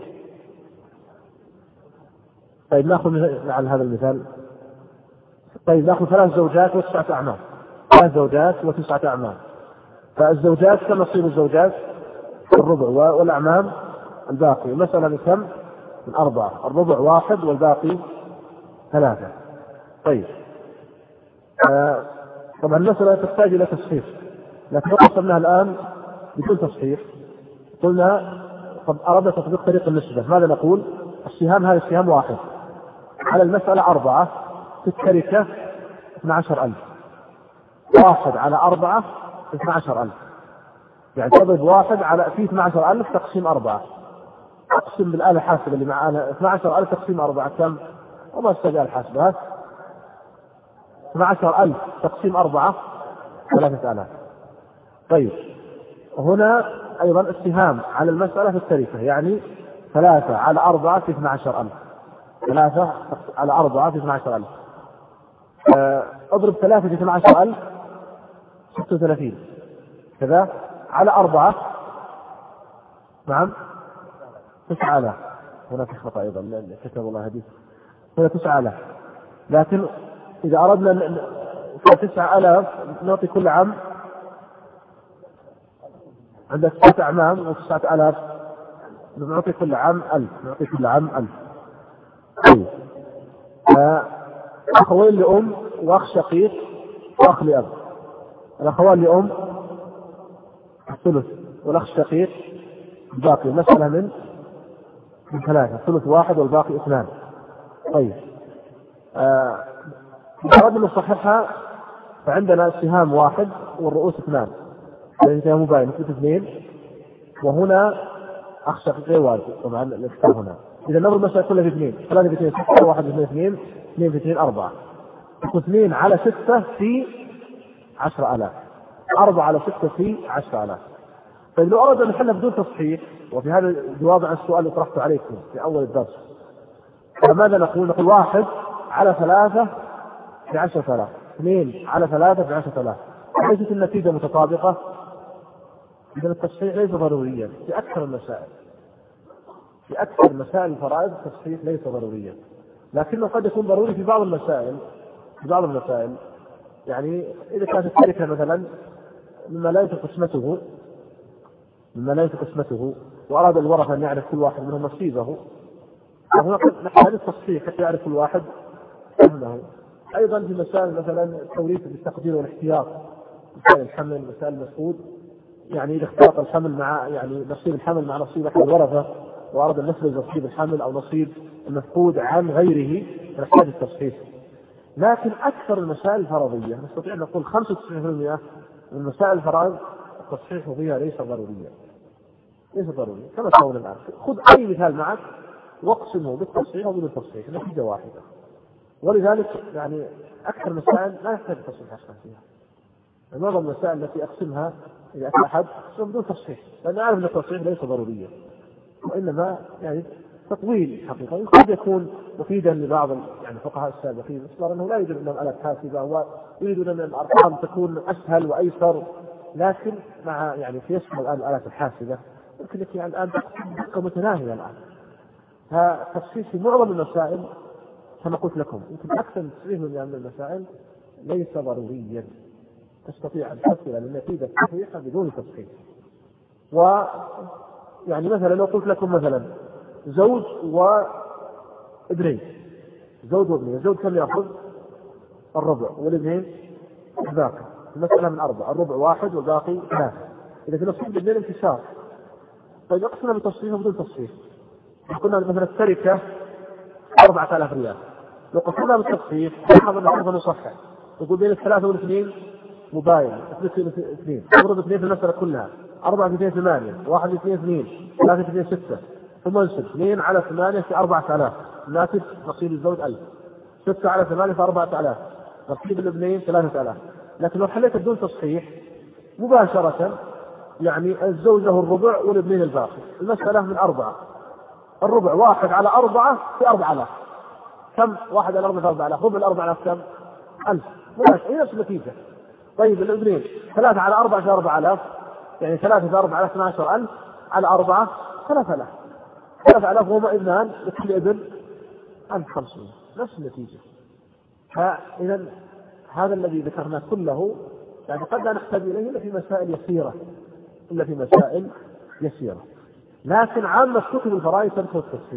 طيب نأخذ على هذا المثال، طيب نأخذ 3 زوجات و9 أعمام، 3 زوجات و9 أعمام. فالزوجات كم نصيب الزوجات؟ الربع والأعمام الباقي. المسألة من كم؟ من 4، الربع 1 والباقي 3. طيب طبعا المسألة تحتاج إلى تصحيح، لكن لو قسمناها الآن بدون تصحيح قلنا قد أردنا تطبيق طريق النسبة. ماذا نقول؟ السهام هذا السهام 1 على المسألة 4 في التركة 12,000، 1 على 4 12,000، يعني تضرب 1 على في 12,000 تقسيم 4، أقسم بالآلة الحاسبة اللي معنا 12,000 تقسيم 4 كم؟ وما استجاء الحاسبة 12,000 تقسيم 4 3,000. طيب هنا أيضا السهام على المسألة في التركة، يعني 3 على 4 في 12,000، 3 على 4 في 12,000. اضرب 3 في 12,000 36 كذا على 4 نعم 9,000. هنا في خطأ أيضا كتب الله هديث هنا 9,000، لكن إذا أردنا 9,000 نعطي كل عام عندك 9 أعمام و9,000 نعطي كل عام 1000، نعطي كل عام 1000. طيب أخوين لأم وأخ شقيق وأخ لأب، الأخوان لأم الثلث والأخ الشقيق الباقي، مسألة من 3، ثلث 1 والباقي 2. طيب إذا أردنا نصححها فعندنا السهام 1 والرؤوس 2، لأن سهام مباين مثل 2، وهنا أخ شقيق والد طبعا الإختار هنا. إذا نضرب المسألة كلها في 2، 3 في 2 6، 1 في 2 2 في 2 4، 2 على 6 في 10,000، 4 على 6 في 10,000. طيب لو أردنا نحلها بدون تصحيح، وفي هذا جواب عن السؤال اللي طرحته عليكم في أول الدرس، فماذا نقول؟ نقول 1 على 3 في 10,000، 2 على 3 في 10,000. ليست النتيجة متطابقة؟ إذا التصحيح ليس ضروريا في أكثر المسائل، في أكثر مسائل الفرائض التصحيح ليس ضروريا، لكنه قد يكون ضروري في بعض المسائل. في بعض المسائل يعني إذا كانت التركة مثلا مما لا يمكن قسمته وأراد الورثة أن يعرف كل واحد منهم نصيبه، فهنا نحتاج التصحيح حتى يعرف كل واحد سهمه. أيضا في مسائل مثلا التوريث بالتقدير والاحتياط، مسائل الحمل، مسائل المفقود، يعني إذا اختلط الحمل مع يعني نصيب الحمل مع نصيب أحد الورثة وأراد أن نفرز نصيب الحمل أو نصيب المفقود عن غيره فنحتاج التصحيح. لكن أكثر المسائل الفرضية نستطيع أن نقول 95% من مسائل الفرائض التصحيح فيها ليس ضروريا، ليس ضروري. كما قلنا الآن خذ أي مثال معك واقسمه بالتصحيح أو بدون تصحيح، نتيجة واحدة. ولذلك يعني أكثر المسائل لا يحتاج تصحيح أصلا فيها. معظم المسائل التي أقسمها إذا أتى أحد بدون تصحيح، لأن أعرف أن التصحيح ليس ضروريا، وإنما يعني تطويل حقيقة قد يكون مفيدا لبعض يعني الفقهاء السابقين، باعتبار أنه لا يوجد عندهم آلات حاسبة ويريدون أن الأرقام تكون أسهل وأيسر، لكن مع يعني في يسمى الآن الآلات الحاسبة يمكن لك يعني الآن دقة متناهية الآن. فالتصحيح في معظم المسائل كما قلت لكم يمكن أكثر من 90% من المسائل ليس ضروريا، تستطيع أن تصل للنتيجة الصحيحة بدون تصحيح. ويعني مثلا لو قلت لكم مثلا زوج وابنين، زوج وابنين، الزوج كم يأخذ؟ الربع، والابنين الباقي. المسألة من 4، الربع 1 والباقي 3. إذا في نصيب الابنين انكسار، طيب أقسمنا بتصحيح وبدون تصحيح. قلنا مثلا التركة 4,000 ريال، لو قسمنا بالتصحيح لاحظ أن كيف نصحح، نقول بين 3 و2 مباين 2 اضرب 2 في المسألة كلها 4 في 2 8 1 في 2 2 3 في 2 6 ثم انسب 2 على 8 في 4000 ناتج نصيب الزوج 1000 6 على 8 في 4000 نصيب الابنين 3000. لكن لو حليت بدون تصحيح مباشرة يعني الزوج له الربع والابنين الباقي المسألة من 4 الربع 1 على 4 في 4000 كم 1 على 4 في 4000 ربع 4000 كم 1000 هي نفس النتيجة. طيب الابنين 3 على 4 في 4000 يعني 3 في 4 على 12000 على 4 3000 هما ابنان لكل ابن 1050 نفس النتيجة. فإذا هذا الذي ذكرناه كله يعني قد لا نحتاج إليه إلا في مسائل يسيرة لكن عامة كتب الفرائض تذكر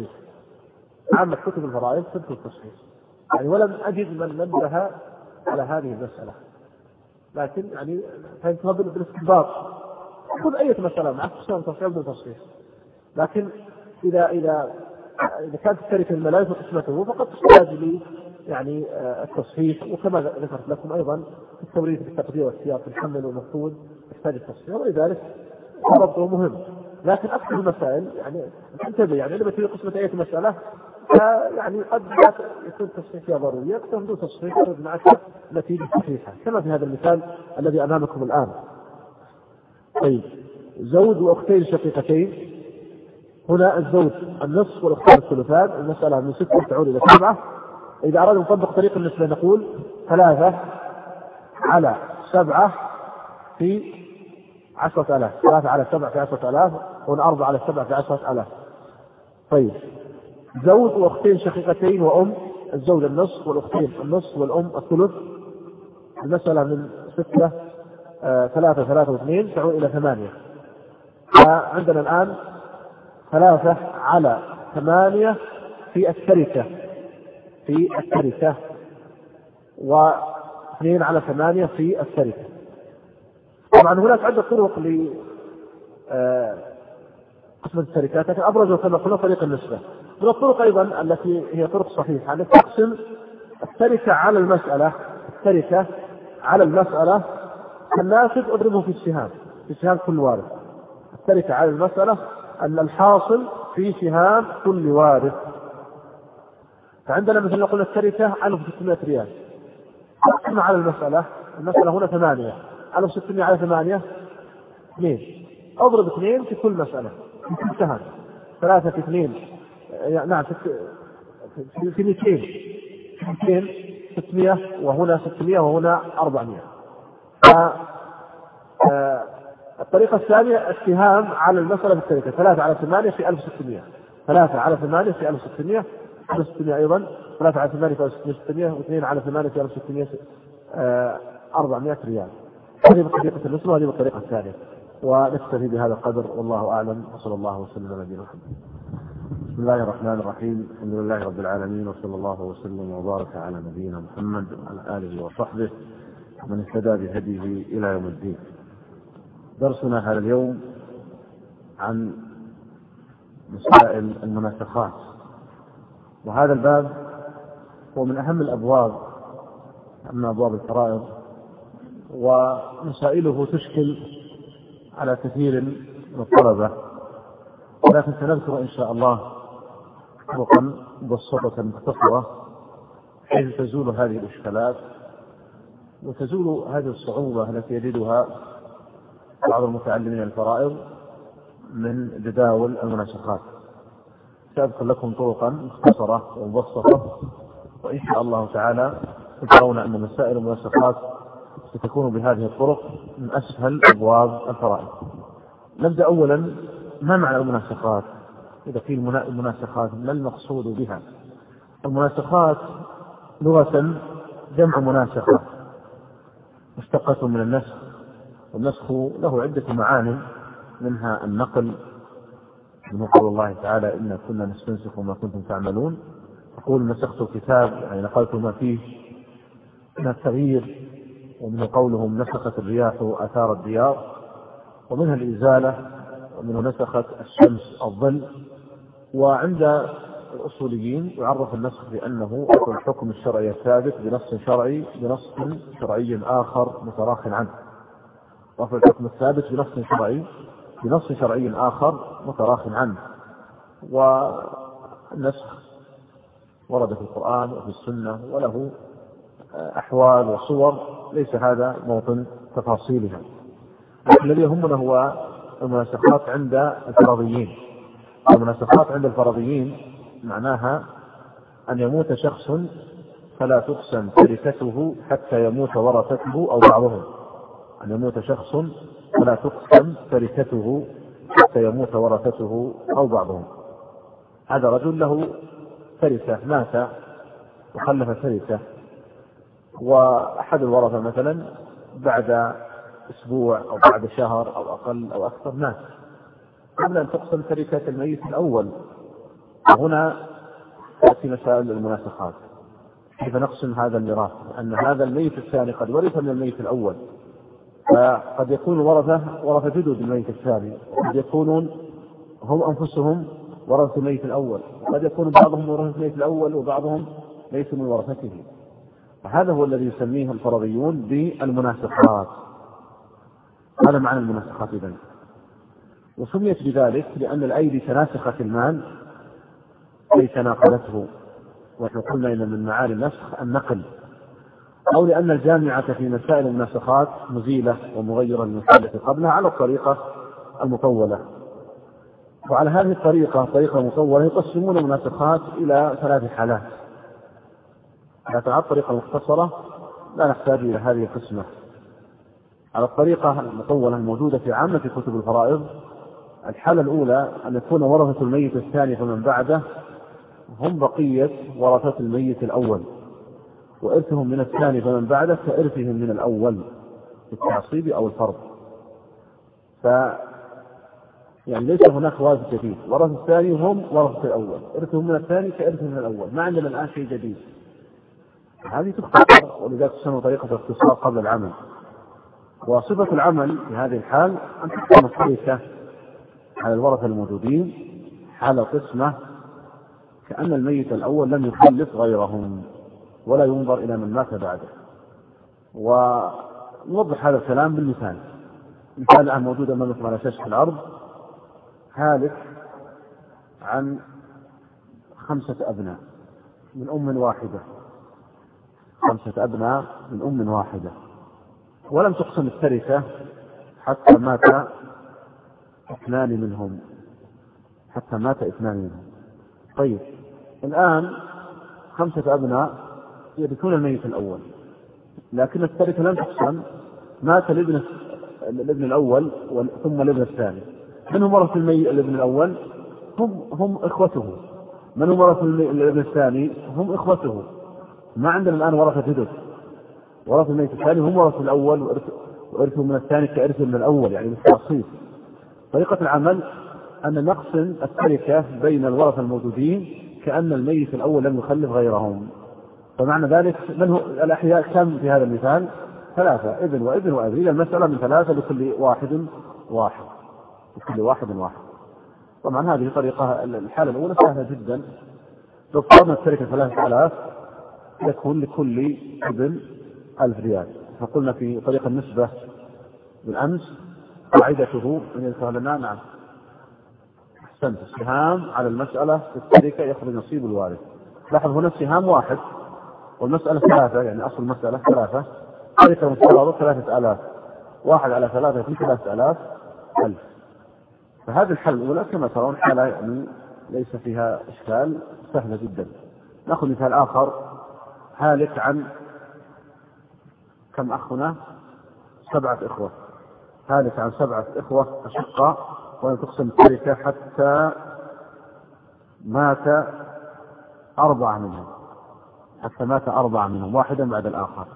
التصحيح يعني ولم أجد من نبه على هذه المسألة. لكن يعني فهمتها بالاستنباط خذ أي مسألة معك تصحيح بدون تصحيح. لكن إذا كانت الشركة الملاك وقسمته فقد تحتاج لي يعني التصحيح. وكما ذكرت لكم أيضا في التوريث بالتقدير واختيار في الحمل والمفقود يحتاج التصحيح ولذلك ربطه مهم. لكن أكثر المسائل يعني انتبه يعني لما تريد قسمة أي مسألة يعني قد يكون تصحيح فيها ضروري أكثر بدون تصحيح يرد معك نتيجة صحيحة كما في هذا المثال الذي أمامكم الآن. طيب زوج وأختين شقيقتين هنا الزوج النصف والأختان الثلثان المسألة من 6 تعود إلى 7. إذا أردنا نطبق طريق النسبة نقول 3 على 7 في 10,000 3 على 7 في 10,000 هنا 4 على 7 في 10,000. طيب زوج وأختين شقيقتين وأم الزوج النصف والأختين النصف والأم الثلث المسألة من 6 3 و2 تعود إلى 8. فعندنا الآن 3 على 8 في التركة و2 على 8 في التركة. طبعا هناك عدة طرق لقسمة التركات لكن أبرز كما قلنا طريق النسبة. من الطرق أيضا التي هي طرق صحيحة أن تقسم التركة على المسألة الناتج أضربه في سهام كل وارث. التركة على المسألة أن الحاصل في سهام كل وارث. فعندنا مثل نقول التركة 1600 ريال تقسم على المسألة هنا 8 1600 على 8 2 أضرب 2 في كل مسألة في كل سهم 3 في 2 نعم في 200 600 وهنا 600 وهنا 400. الطريقة الثانية السهام على المسألة في التركة 3 على 8 في 1600 3 على 8 في 1600 أيضا 3 على 8 في 1600 و2 على 8 في 1600 400 ريال. هذه بطريقة النسبة وهذه بالطريقة الثانية. ونكتفي بهذا القدر والله أعلم وصلى الله وسلم على نبينا محمد. بسم الله الرحمن الرحيم الحمد لله رب العالمين وصلى الله وسلم وبارك على نبينا محمد وعلى آله وصحبه من اهتدى بهديه إلى يوم الدين. درسنا هذا اليوم عن مسائل المناسخات وهذا الباب هو من أهم الأبواب من أبواب الفرائض ومسائله تشكل على كثير من الطلبة ولكن سنذكر إن شاء الله طرقا مبسطة مختصرة حيث تزول هذه الإشكالات وتزول هذه الصعوبة التي يجدها بعض المتعلمين الفرائض من جداول المناسخات. سأذكر لكم طرقا مختصرة ومبسطة وإن شاء الله تعالى ترون أن مسائل المناسخات ستكون بهذه الطرق من أسهل أبواب الفرائض. نبدأ أولا ما معنى المناسخات؟ إذا في المناسخات ما المقصود بها؟ المناسخات لغة جمع مناسخة مشتقة من النسخ والنسخ له عدة معاني منها النقل من قول الله تعالى إنا كنا نستنسخ ما كنتم تعملون يقول نسخت الكتاب يعني نقلت ما فيه من التغيير ومن قولهم نسخت الرياح آثار الديار ومنها الإزالة ومنه نسخت الشمس الظل. وعند الأصوليين يعرف النسخ بأنه الحكم الشرعي الثابت بنص شرعي آخر متراخ عنه. رفع الحكم الثابت بنص شرعي آخر متراخ عنه. والنسخ ورد في القرآن وفي السنة وله أحوال وصور ليس هذا موطن تفاصيلها. الذي يهمنا هو المناسخات عند الفرضيين. المناسخات عند الفرضيين معناها أن يموت شخص فلا تقسم تركته حتى يموت ورثته أو بعضهم. أن يموت شخص فلا تقسم تركته حتى يموت ورثته أو بعضهم. هذا رجل له تركة مات وخلف تركة، وأحد الورثة مثلا بعد أسبوع أو بعد شهر أو أقل أو أكثر مات قبل أن تقسم تركة الميت الأول. وهنا تأتي مسائل المناسخات، كيف نقسم هذا الميراث؟ أن هذا الميت الثاني قد ورث من الميت الأول، فقد يكون ورثة جدد الميت الثاني، وقد يكونون هم أنفسهم ورثة الميت الأول، وقد يكون بعضهم ورثة الميت الأول وبعضهم ليس من ورثته. وهذا هو الذي يسميه الفرضيون بالمناسخات. هذا معنى المناسخات إذن. وسميت بذلك لأن الأيدي تناسخت المال أي تناقلته، ونحن قلنا إن من معاني النسخ النقل، أو لأن الجامعة في مسائل المناسخات مزيلة ومغيرة للمسألة قبلها على الطريقة المطولة. وعلى هذه الطريقة المطولة يقسمون المناسخات إلى 3 حالات. لكن على الطريقة المختصرة لا نحتاج إلى هذه القسمة. على الطريقة المطولة الموجودة في عامة كتب الفرائض، الحالة الأولى أن يكون ورثة الميت الثاني فمن بعده هم بقية ورثة الميت الأول، وإرثهم من الثاني فمن بعده كإرثهم من الأول في التعصيب أو الفرض. يعني ليس هناك وارث جديد، ورث الثاني هم ورثة الأول، إرثهم من الثاني كإرثهم من الأول، ما عندنا الآن شيء جديد. هذه تختصر، ولذلك تسمى طريقة الاختصار قبل العمل. وصفة العمل في هذه الحال أن تكون التركة على الورثة الموجودين حال قسمة كأن الميت الأول لم يخلف غيرهم، ولا ينظر إلى من مات بعده. ونوضح هذا الكلام بالمثال. مثال الآن موجود أمامكم على شاشة العرض: هالك عن 5 أبناء من أم واحدة، 5 أبناء من أم واحدة، ولم تقسم التركة حتى مات 2 منهم. طيب الآن 5 أبناء يرثون الميت الأول، لكن التركة لم تقسم. مات الابن الأول ثم الابن الثاني. من هم ورث الابن الأول؟ هم إخوته. من هم ورث الابن الثاني؟ هم إخوته. ما عندنا الآن ورثة جدد. ورث الميت الثاني هم ورث الأول، وإرثهم من الثاني كإرثهم من الأول، يعني بالتعصيب. طريقة العمل أن نقسم التركة بين الورثة الموجودين كأن الميت الأول لم يخلف غيرهم. فمعنى ذلك من هو الأحياء كم في هذا المثال؟ 3: ابن وابن وأبي. إلى المسألة من 3 لكل واحد واحد. طبعا هذه طريقة. الحالة الأولى سهلة جدا. لو فرضنا التركة 3000 يكون لكل ابن 1000 ريال. فقلنا في طريقة النسبة بالأمس قاعدته من يسألنا. نعم أحسنت. السهام على المسألة في التركة يخرج نصيب الوارث. لاحظ هنا السهام 1 والمسألة 3، يعني أصل المسألة 3. تركة مستوى 3000، 1 على 3 في 3000 1000. فهذه الحالة الأولى كما ترون حالة يعني ليس فيها إشكال، سهلة جدا. نأخذ مثال آخر: هالك عن كم أخنا؟ 7 إخوة. هالك عن 7 إخوة أشقاء، ولم تقسم التركة حتى مات 4 منهم. واحدا بعد الآخر.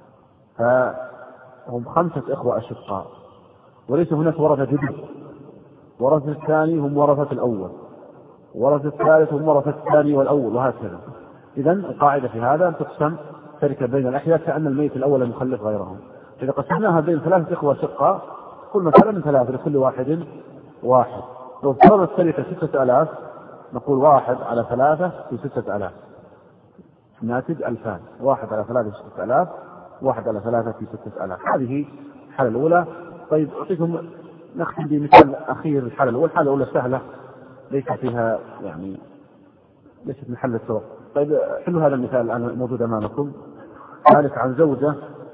فهم 5 إخوة أشقاء، وليس هناك ورثة جدد. ورثة الثاني هم ورثة الأول، ورثة الثالث هم ورثة الثاني والأول، وهكذا. إذن القاعدة في هذا أن تقسم تركة بين الأحياء كأن الميت الأول لم يخلف غيرهم. إذا قسمناها بين 3 إخوة أشقاء كل مسألة من 3 لكل واحد واحد. لو افترضت التركة 6000 نقول 1/3 في 6000 ناتج 2000. 1/3 في 6000، 1/3 في 6000. هذه الحالة الأولى. طيب أعطيكم نختم بمثال أخير. الحالة الأولى سهلة ليس فيها ليست محل السوق. طيب حلو هذا المثال الآن موجود أمامكم. ذلك عن زوجة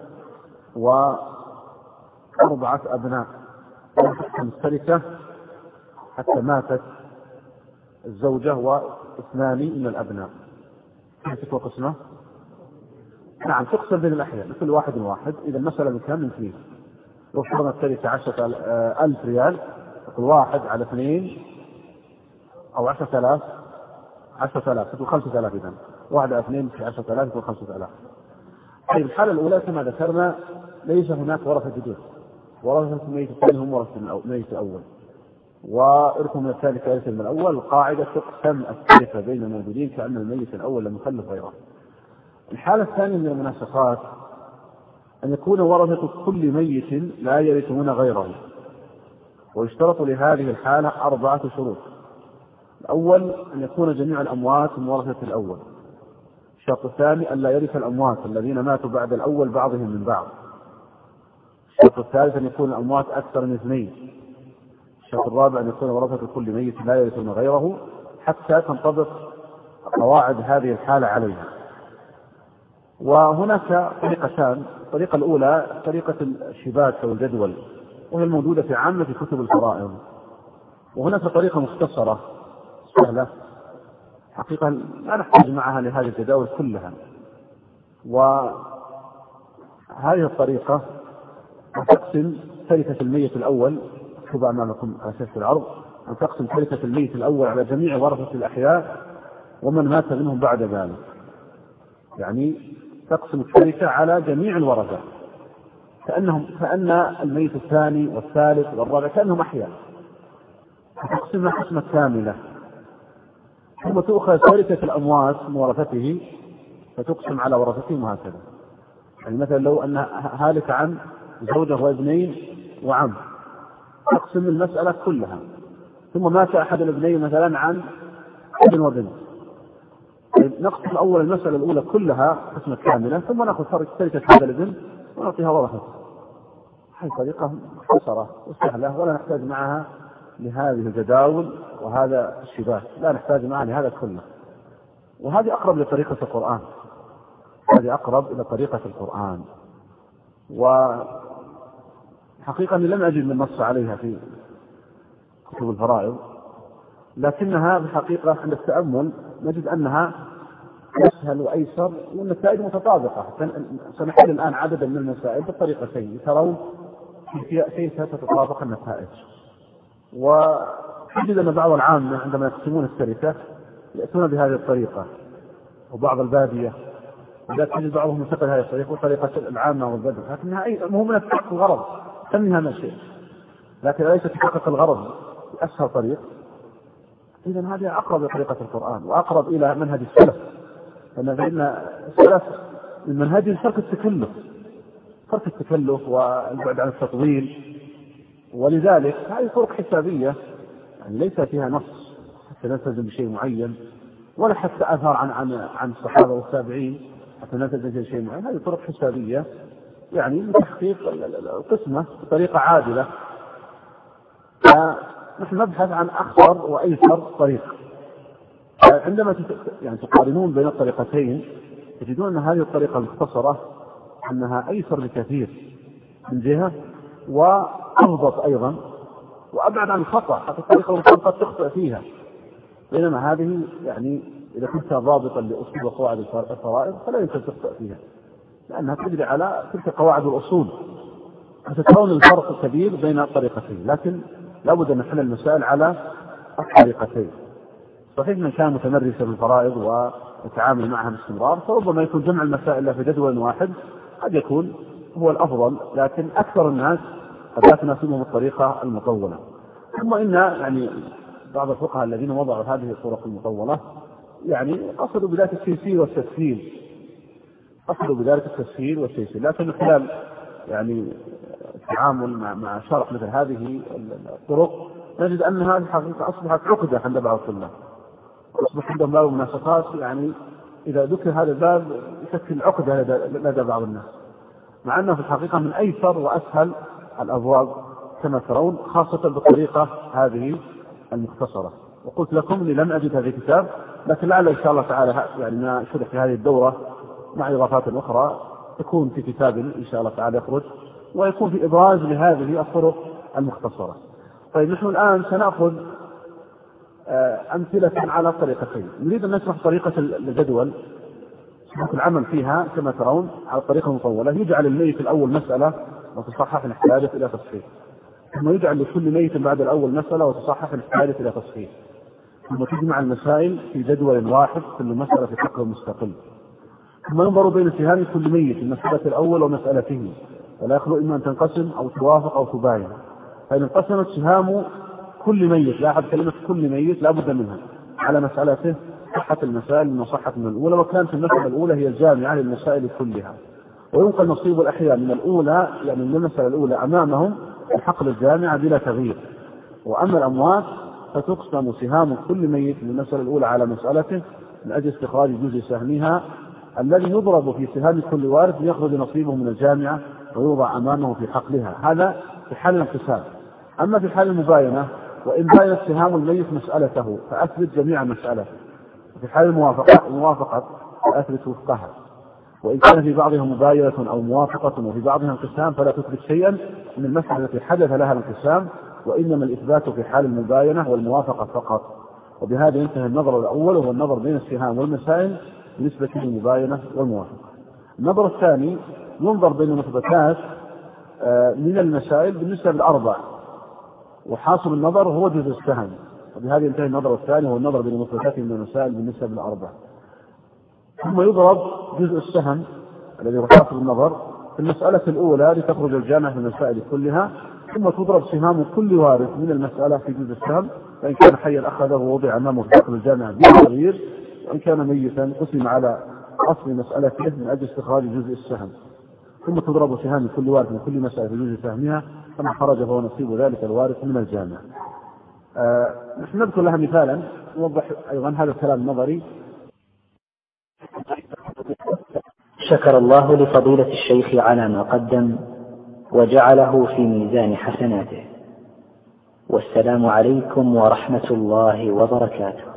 و4 أبناء تحكم الشركة حتى ماتت الزوجة و2 من الأبناء. كيف تكون قسمة؟ نعم تقسم بين الأحياء لكل واحد. إذا المسألة بكم من 2. لو فرضنا الشركة 10,000 ريال، تقول 1/2 أو 10,000 تقول 5,000. إذا 1/2 في 10,000 تقول 5,000. طيب الحالة الأولى كما ذكرنا ليس هناك ورثة جدود. ورثة الميت الثاني هم ورثة الميت الأول، وإرث من الثاني كإرث من الأول. القاعدة تقسم التركة بين الموجودين كأن الميت الأول لم يخلف غيره. الحالة الثانية من المناسخات أن يكون ورثة كل ميت لا يرثون غيره، ويشترط لهذه الحالة 4 شروط. الأول أن يكون جميع الأموات من ورثة الأول. الشرط الثاني أن لا يرث الأموات الذين ماتوا بعد الأول بعضهم من بعض. الشرط الثالث أن يكون الأموات أكثر من 2. الشرط الرابع أن يكون ورثة كل ميت لا يرثون غيره حتى تنطبق قواعد هذه الحالة عليها. وهناك طريقتان. الطريقة الأولى طريقة الشباك أو الجدول، وهي الموجودة في عامة كتب الفرائض. وهناك طريقة مختصرة سهلة حقيقة لا نحتاج معها لهذه الجداول كلها. وهذه الطريقة تقسم تركة الميت الأول، اكتب أمامكم على شاشة العرض، أن تقسم تركة الميت الأول على جميع ورثة الأحياء ومن مات منهم بعد ذلك. يعني تقسم التركة على جميع الورثة كأن الميت الثاني والثالث والرابع كأنهم أحياء، فتقسمها قسمة كاملة. ثم تؤخذ تركة الأموات من ورثته فتقسم على ورثتهم وهكذا. يعني مثلا لو أن هالك عن زوجة وابنين وعم، تقسم المسألة كلها. ثم مات أحد الابنين مثلا عن ابن وبنت، نقسم أول المسألة الأولى كلها قسمة كاملة، ثم نأخذ تركة هذا الابن ونعطيها ورثته. هذه طريقة مختصرة وسهلة ولا نحتاج معها لهذه الجداول وهذا الشباك، لا نحتاج معها لهذا كله. وهذه أقرب لطريقة القرآن، هذه أقرب إلى طريقة القرآن. وحقيقة لم أجد من نص عليها في كتب الفرائض، لكنها بحقيقة عند التأمل نجد أنها أسهل وأيسر، والنتائج متطابقة. سنحل الآن عددا من المسائل بالطريقتين ترون كيف تتطابق النتائج. وتجد أن بعض العامة عندما يقسمون الشركة يأتون بهذه الطريقة، وبعض البادية إذا تجد بعضهم ينتقل هذه الطريقة وطريقة العامة والبدو، لكنها مهمة تحقق الغرض، سميها ما شيء، لكن ليس تحقق الغرض بأسهل طريق. إذن هذه أقرب لطريقة القرآن وأقرب إلى منهج السلف، فإن السلف من منهج ترك التكلف والبعد عن التطويل. ولذلك هذه طرق حسابية يعني ليس فيها نص حتى نلتزم بشيء معين، ولا حتى أثر عن الصحابة والتابعين حتى نلتزم بشيء معين. هذه طرق حسابية يعني لتحقيق القسمة بطريقة عادلة. نحن نبحث عن أخطر وأيسر طريق. عندما يعني تقارنون بين الطريقتين تجدون أن هذه الطريقة المختصرة أنها أيسر بكثير من جهة، وأضبط أيضا، وأبعد عن الخطأ. حتى الطريقة المختصرة قد تخطئ فيها، بينما هذه يعني إذا كنت ضابطا لأصول وقواعد الفرائض فلا يمكن تخطئ فيها، لأنها تجري على تلك قواعد الأصول. فتكون الفرق الكبير بين الطريقتين، لكن لابد أن نحل المسائل على الطريقتين. صحيح من كان متمرسا بالفرائض ويتعامل معها باستمرار فربما يكون جمع المسائل في جدول واحد قد يكون هو الأفضل، لكن أكثر الناس قد لا تناسبهم الطريقة المطولة. ثم إن يعني بعض الفقهاء الذين وضعوا هذه الطرق المطولة يعني قصدوا بذلك التيسير والتسهيل، لكن خلال يعني التعامل مع شرح مثل هذه الطرق نجد أنها الحقيقة أصبحت عقدة عند بعض الطلاب، أصبح عندهم باب المناسقات، يعني إذا ذكر هذا الباب يشكل عقدة لدى بعض الناس، مع أنه في الحقيقة من أيسر وأسهل الأبواب كما ترون، خاصة بالطريقة هذه المختصرة. وقلت لكم أني لم أجد هذا الكتاب، لكن لعل إن شاء الله تعالى يعني ما شرح في هذه الدورة مع إضافات أخرى تكون في كتاب إن شاء الله تعالى يخرج، ويكون في إبراز لهذه الطرق المختصرة. طيب نحن الآن سنأخذ أمثلة على طريقتين. نريد أن نشرح طريقة الجدول العمل فيها كما ترون على الطريقة المطولة. يجعل الميت الأول مسألة وتصحح الحادث إلى تصحيح، ثم يجعل لكل ميت بعد الأول مسألة وتصحح الحادث إلى تصحيح، ثم تجمع المسائل في جدول واحد كل مسألة في حقل مستقل، ثم ينظر بين سهام كل ميت المسألة الأول ومسألته، ولا يخلو إما أن تنقسم أو توافق أو تباين. فإن انقسمت سهام كل ميت، لاحظ كلمة كل ميت لا بد منها، على مسألته صحة المسائل من صحة من الأولى، وكانت المسألة الأولى هي الجامعة للمسائل كلها. وينقل نصيب الأحياء من الأولى، يعني من المسألة الأولى أمامهم الحقل الجامعة بلا تغيير. وأما الأموات فتقسم سهام كل ميت من المسألة الأولى على مسألته من أجل استخراج جزء سهمها الذي يضرب في سهام كل وارث ليخرج نصيبه من الجامعة ويوضع أمامه في حقلها. هذا في حال الانقسام. أما في حال المباينة، وإن باينت سهام الميت مسألته فأثبت جميع مسألته، وفي حال الموافقة فأثبت وفقها، وإن كان في بعضها مباينة أو موافقة وفي بعضها انقسام فلا تثبت شيئا من المسألة التي حدث لها الانقسام، وإنما الإثبات في حال المباينة والموافقة فقط. وبهذا ينتهي النظر الأول، وهو النظر بين السهام والمسائل بالنسبة للمباينة والموافقة. النظر الثاني ينظر بين المثبتات من المسائل بالنسبة للأربع، وحاصل النظر هو جزء السهم. وبهذا ينتهي النظر الثاني، هو النظر بين المثبتات من المسائل بالنسبة للأربع. ثم يضرب جزء السهم الذي هو حاصل النظر في المسألة الأولى لتخرج الجامعة في المسائل كلها، ثم تضرب سهام كل وارث من المسألة في جزء السهم، فإن كان حيا أخذه ووضع أمامه في داخل الجامعة بلا تغيير، وإن كان ميتا قسم على أصل مسألته من أجل استخراج جزء السهم، ثم تضرب سهام كل وارث من كل مسألة في جزء سهمها، فما خرج فهو نصيب ذلك الوارث من الجامعة. نحن نذكر لها مثالا نوضح أيضا هذا الكلام النظري. شكر الله لفضيلة الشيخ على ما قدم وجعله في ميزان حسناته، والسلام عليكم ورحمة الله وبركاته.